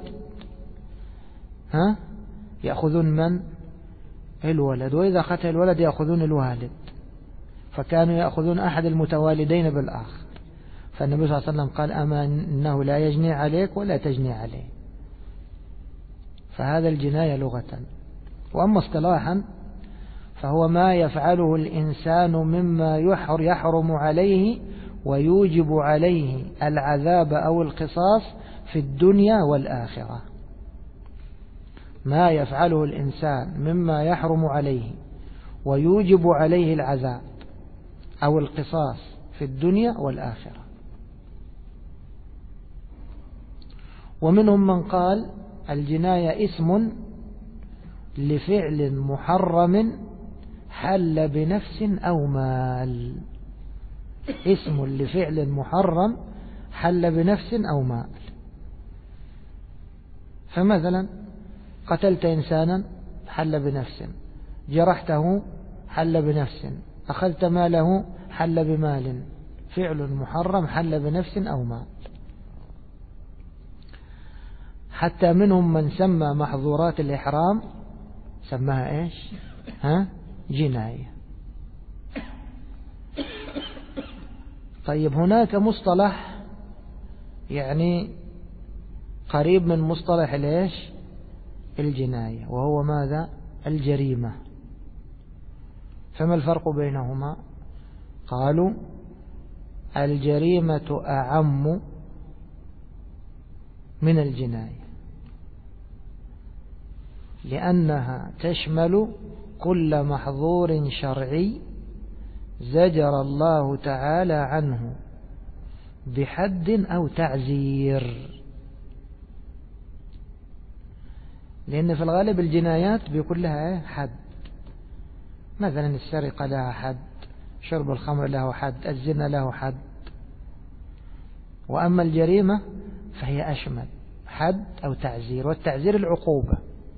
يأخذون من؟ الولد، وإذا قتل الولد يأخذون الوالد، فكانوا يأخذون أحد المتوالدين بالآخر. فالنبي صلى الله عليه وسلم قال أما إنه لا يجني عليك ولا تجني عليه، فهذا الجناية لغة. وأما اصطلاحا فهو ما يفعله الإنسان مما يحرم عليه ويوجب عليه العذاب أو القصاص في الدنيا والآخرة، ما يفعله الإنسان مما يحرم عليه ويوجب عليه العذاب أو القصاص في الدنيا والآخرة. ومنهم من قال الجناية اسم لفعل محرم حل بنفس أو مال، اسم لفعل محرم حل بنفس أو مال. فمثلا قتلت إنسانا حل بنفس، جرحته حل بنفس، أخذت ماله حل بمال، فعل محرم حل بنفس أو مال. حتى منهم من سمى محظورات الإحرام سماها إيش؟ جناية. طيب هناك مصطلح يعني قريب من مصطلح ليش الجناية، وهو ماذا؟ الجريمة. فما الفرق بينهما؟ قالوا الجريمة أعم من الجناية لأنها تشمل كل محظور شرعي زجر الله تعالى عنه بحد أو تعزير. لأن في الغالب الجنايات بيكون لها حد، مثلا السرقة لها حد، شرب الخمر له حد، الزنا له حد. وأما الجريمة فهي أشمل، حد أو تعزير، والتعزير العقوبة.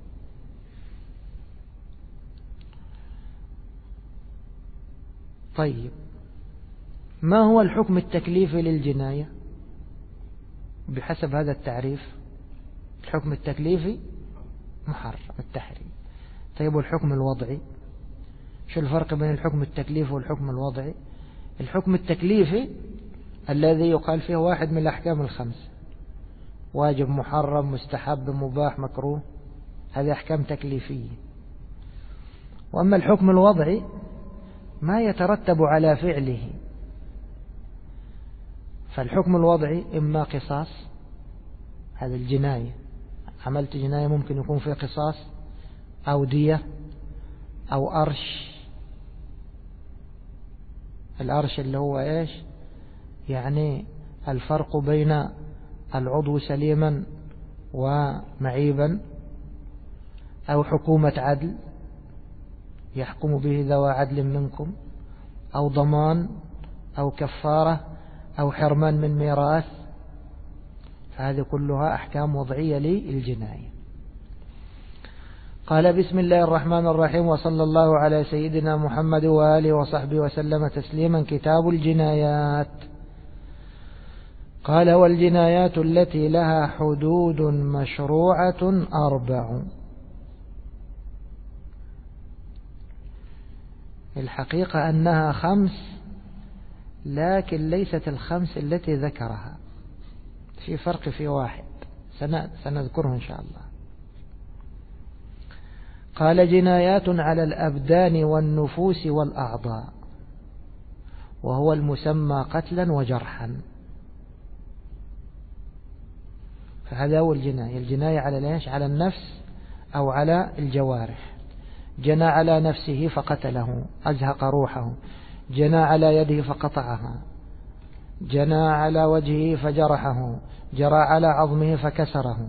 طيب ما هو الحكم التكليفي للجناية بحسب هذا التعريف؟ الحكم التكليفي محرم التحريم. طيب والحكم الوضعي؟ شو الفرق بين الحكم التكليفي والحكم الوضعي؟ الحكم التكليفي الذي يقال فيه واحد من الأحكام الخمس، واجب، محرم، مستحب، مباح، مكروه، هذه أحكام تكليفية. وأما الحكم الوضعي ما يترتب على فعله. فالحكم الوضعي إما قصاص، هذا الجناية، عملت جناية ممكن يكون فيه قصاص، أو دية، أو أرش. الأرش اللي هو إيش؟ يعني الفرق بين العضو سليما ومعيبا، أو حكومة عدل يحكم به ذوى عدل منكم، أو ضمان، أو كفارة، أو حرمان من ميراث. فهذه كلها أحكام وضعية للجناية. قال بسم الله الرحمن الرحيم، وصلى الله على سيدنا محمد وآله وصحبه وسلم تسليما. كتاب الجنايات. قال والجنايات التي لها حدود مشروعة 4. الحقيقة أنها 5، لكن ليست 5 التي ذكرها، في فرق في واحد سنذكره إن شاء الله. قال جنايات على الأبدان والنفوس والأعضاء، وهو المسمى قتلا وجرحا. فهذا هو الجناية. الجناية على ليش؟ على النفس أو على الجوارح. جنى على نفسه فقتله، أزهق روحه. جنى على يده فقطعها. جنى على وجهه فجرحه. جرى على عظمه فكسره،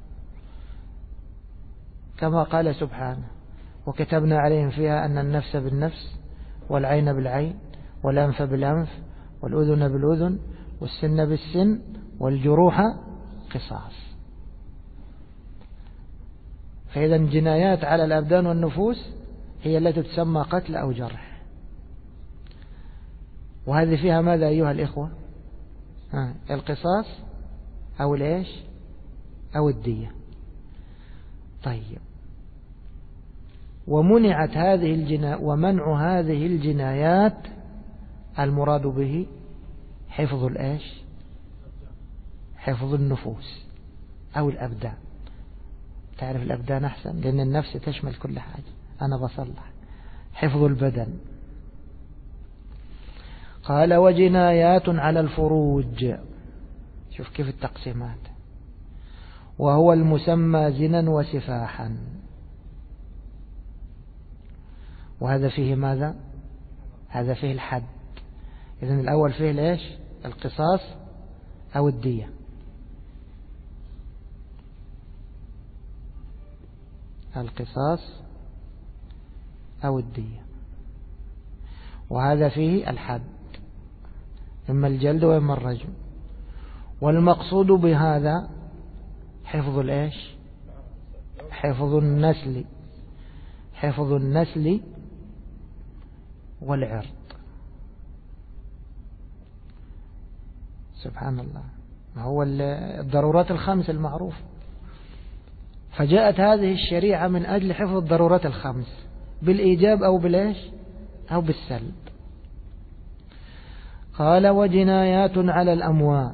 كما قال سبحانه: وكتبنا عليهم فيها أن النفس بالنفس والعين بالعين والأنف بالأنف والأذن بالأذن والسن بالسن والجروح قصاص. فإذا الجنايات على الأبدان والنفوس هي التي تسمى قتل أو جرح. وهذه فيها ماذا أيها الإخوة؟ القصاص أو الإيش أو الدية. طيب، ومنعت ومنع هذه الجنايات المراد به حفظ الإيش؟ حفظ النفوس أو الأبدان. تعرف الأبدان أحسن، لأن النفس تشمل كل حاجة. أنا بصلح حفظ البدن. قال: وجنايات على الفروج. شوف كيف التقسيمات. وهو المسمى زنا وسفاحا. وهذا فيه ماذا؟ هذا فيه الحد. إذن الأول فيه ليش؟ القصاص أو الدية. القصاص أو الدية. وهذا فيه الحد، إما الجلد وإما الرجم. والمقصود بهذا حفظ الإيش؟ حفظ النسل. حفظ النسل والعرض. سبحان الله، ما هو الضرورات الخمس المعروف. فجاءت هذه الشريعة من أجل حفظ الضرورات الخمس بالإيجاب أو بالإيش أو بالسلب. قال: وجنايات على الأموال.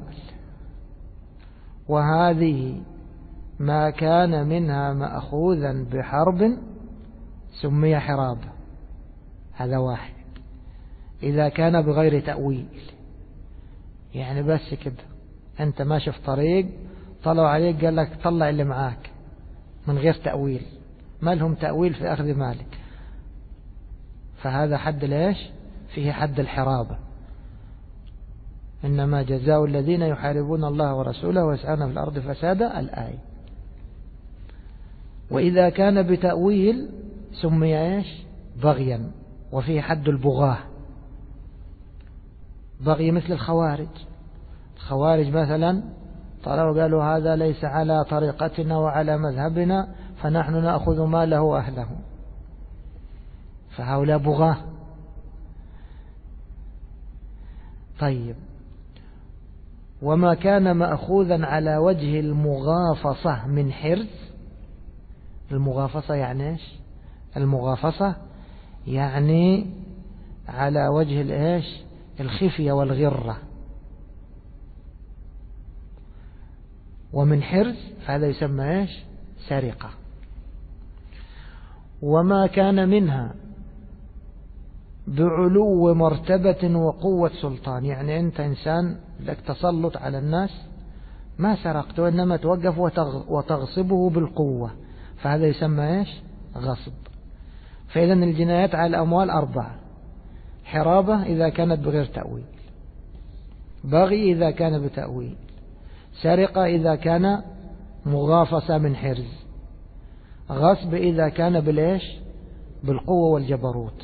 وهذه ما كان منها مأخوذا بحرب سمي حرابة. هذا واحد. إذا كان بغير تأويل، يعني بس كده أنت ماشي في طريق طلعوا عليك قال لك طلع اللي معاك من غير تأويل، ما لهم تأويل في أخذ مالك، فهذا حد ليش؟ فيه حد الحرابة. إنما جزاء الذين يحاربون الله ورسوله ويسعون في الأرض فسادا، الآية. وإذا كان بتأويل سمي إيش؟ بغيا. وفيه حد البغاة. بغي مثل الخوارج. الخوارج مثلا طلعوا قالوا هذا ليس على طريقتنا وعلى مذهبنا فنحن نأخذ ماله وأهله، فهؤلاء بغاة. طيب، وما كان مأخوذا على وجه المغافصة من حرز. المغافصة يعني إيش؟ المغافصة يعني على وجه الإيش؟ الخفية والغرة. ومن حرز فهذا يسمى إيش؟ سرقة. وما كان منها بعلو مرتبة وقوة سلطان، يعني أنت إنسان لك تسلط على الناس ما سرقت وإنما توقف وتغصبه بالقوة، فهذا يسمى إيش؟ غصب. فإذا الجنايات على الأموال 4: حرابة إذا كانت بغير تأويل، بغي إذا كان بتأويل، سرقة إذا كان مغافصة من حرز، غصب إذا كان بالإيش؟ بالقوة والجبروت.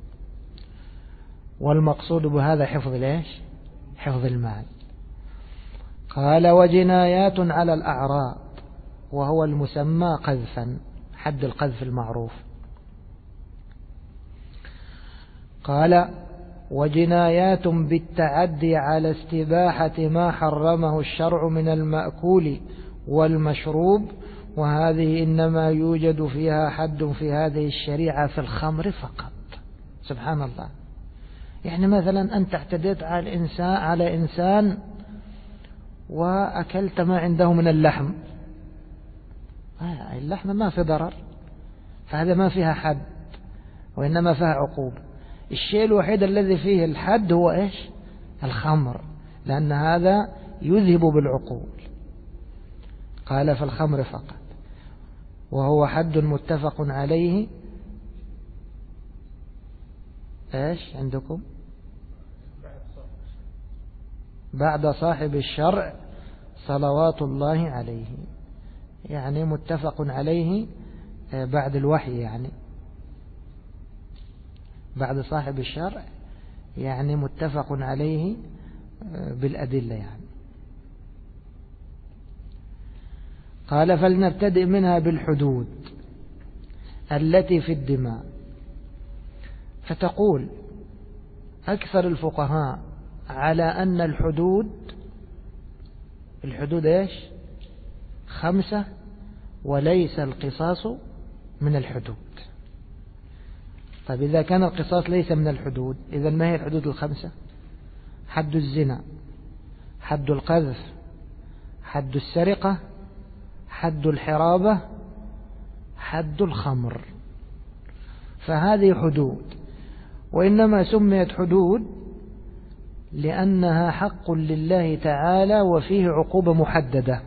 والمقصود بهذا حفظ الإيش؟ حفظ المال. قال: وجنايات على الأعراض. وهو المسمى قذفا، حد القذف المعروف. قال: وجنايات بالتعدي على استباحة ما حرمه الشرع من المأكول والمشروب، وهذه إنما يوجد فيها حد في هذه الشريعة في الخمر فقط. سبحان الله. يعني مثلا أنت اعتديت على إنسان وأكلت ما عنده من اللحم. اللحم ما في ضرر، فهذا ما فيها حد وإنما فيها عقوبة. الشيء الوحيد الذي فيه الحد هو إيش؟ الخمر، لأن هذا يذهب بالعقول. قال فالخمر فقط، وهو حد متفق عليه. إيش عندكم؟ بعد صاحب الشرع صلوات الله عليه، يعني متفق عليه بعد الوحي، يعني بعد صاحب الشرع يعني متفق عليه بالأدلة يعني. قال فلنبتدئ منها بالحدود التي في الدماء. فتقول أكثر الفقهاء على أن الحدود إيش؟ 5، وليس القصاص من الحدود. طيب إذا كان القصاص ليس من الحدود، إذن ما هي الحدود 5؟ حد الزنا، حد القذف، حد السرقة، حد الحرابة، حد الخمر. فهذه حدود، وإنما سميت حدود لأنها حق لله تعالى وفيه عقوبة محددة.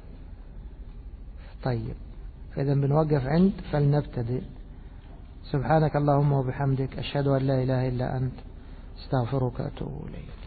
طيب فإذا بنوقف عند فلنبتدئ. سبحانك اللهم وبحمدك، أشهد أن لا إله إلا أنت، استغفرك وأتوب إليك.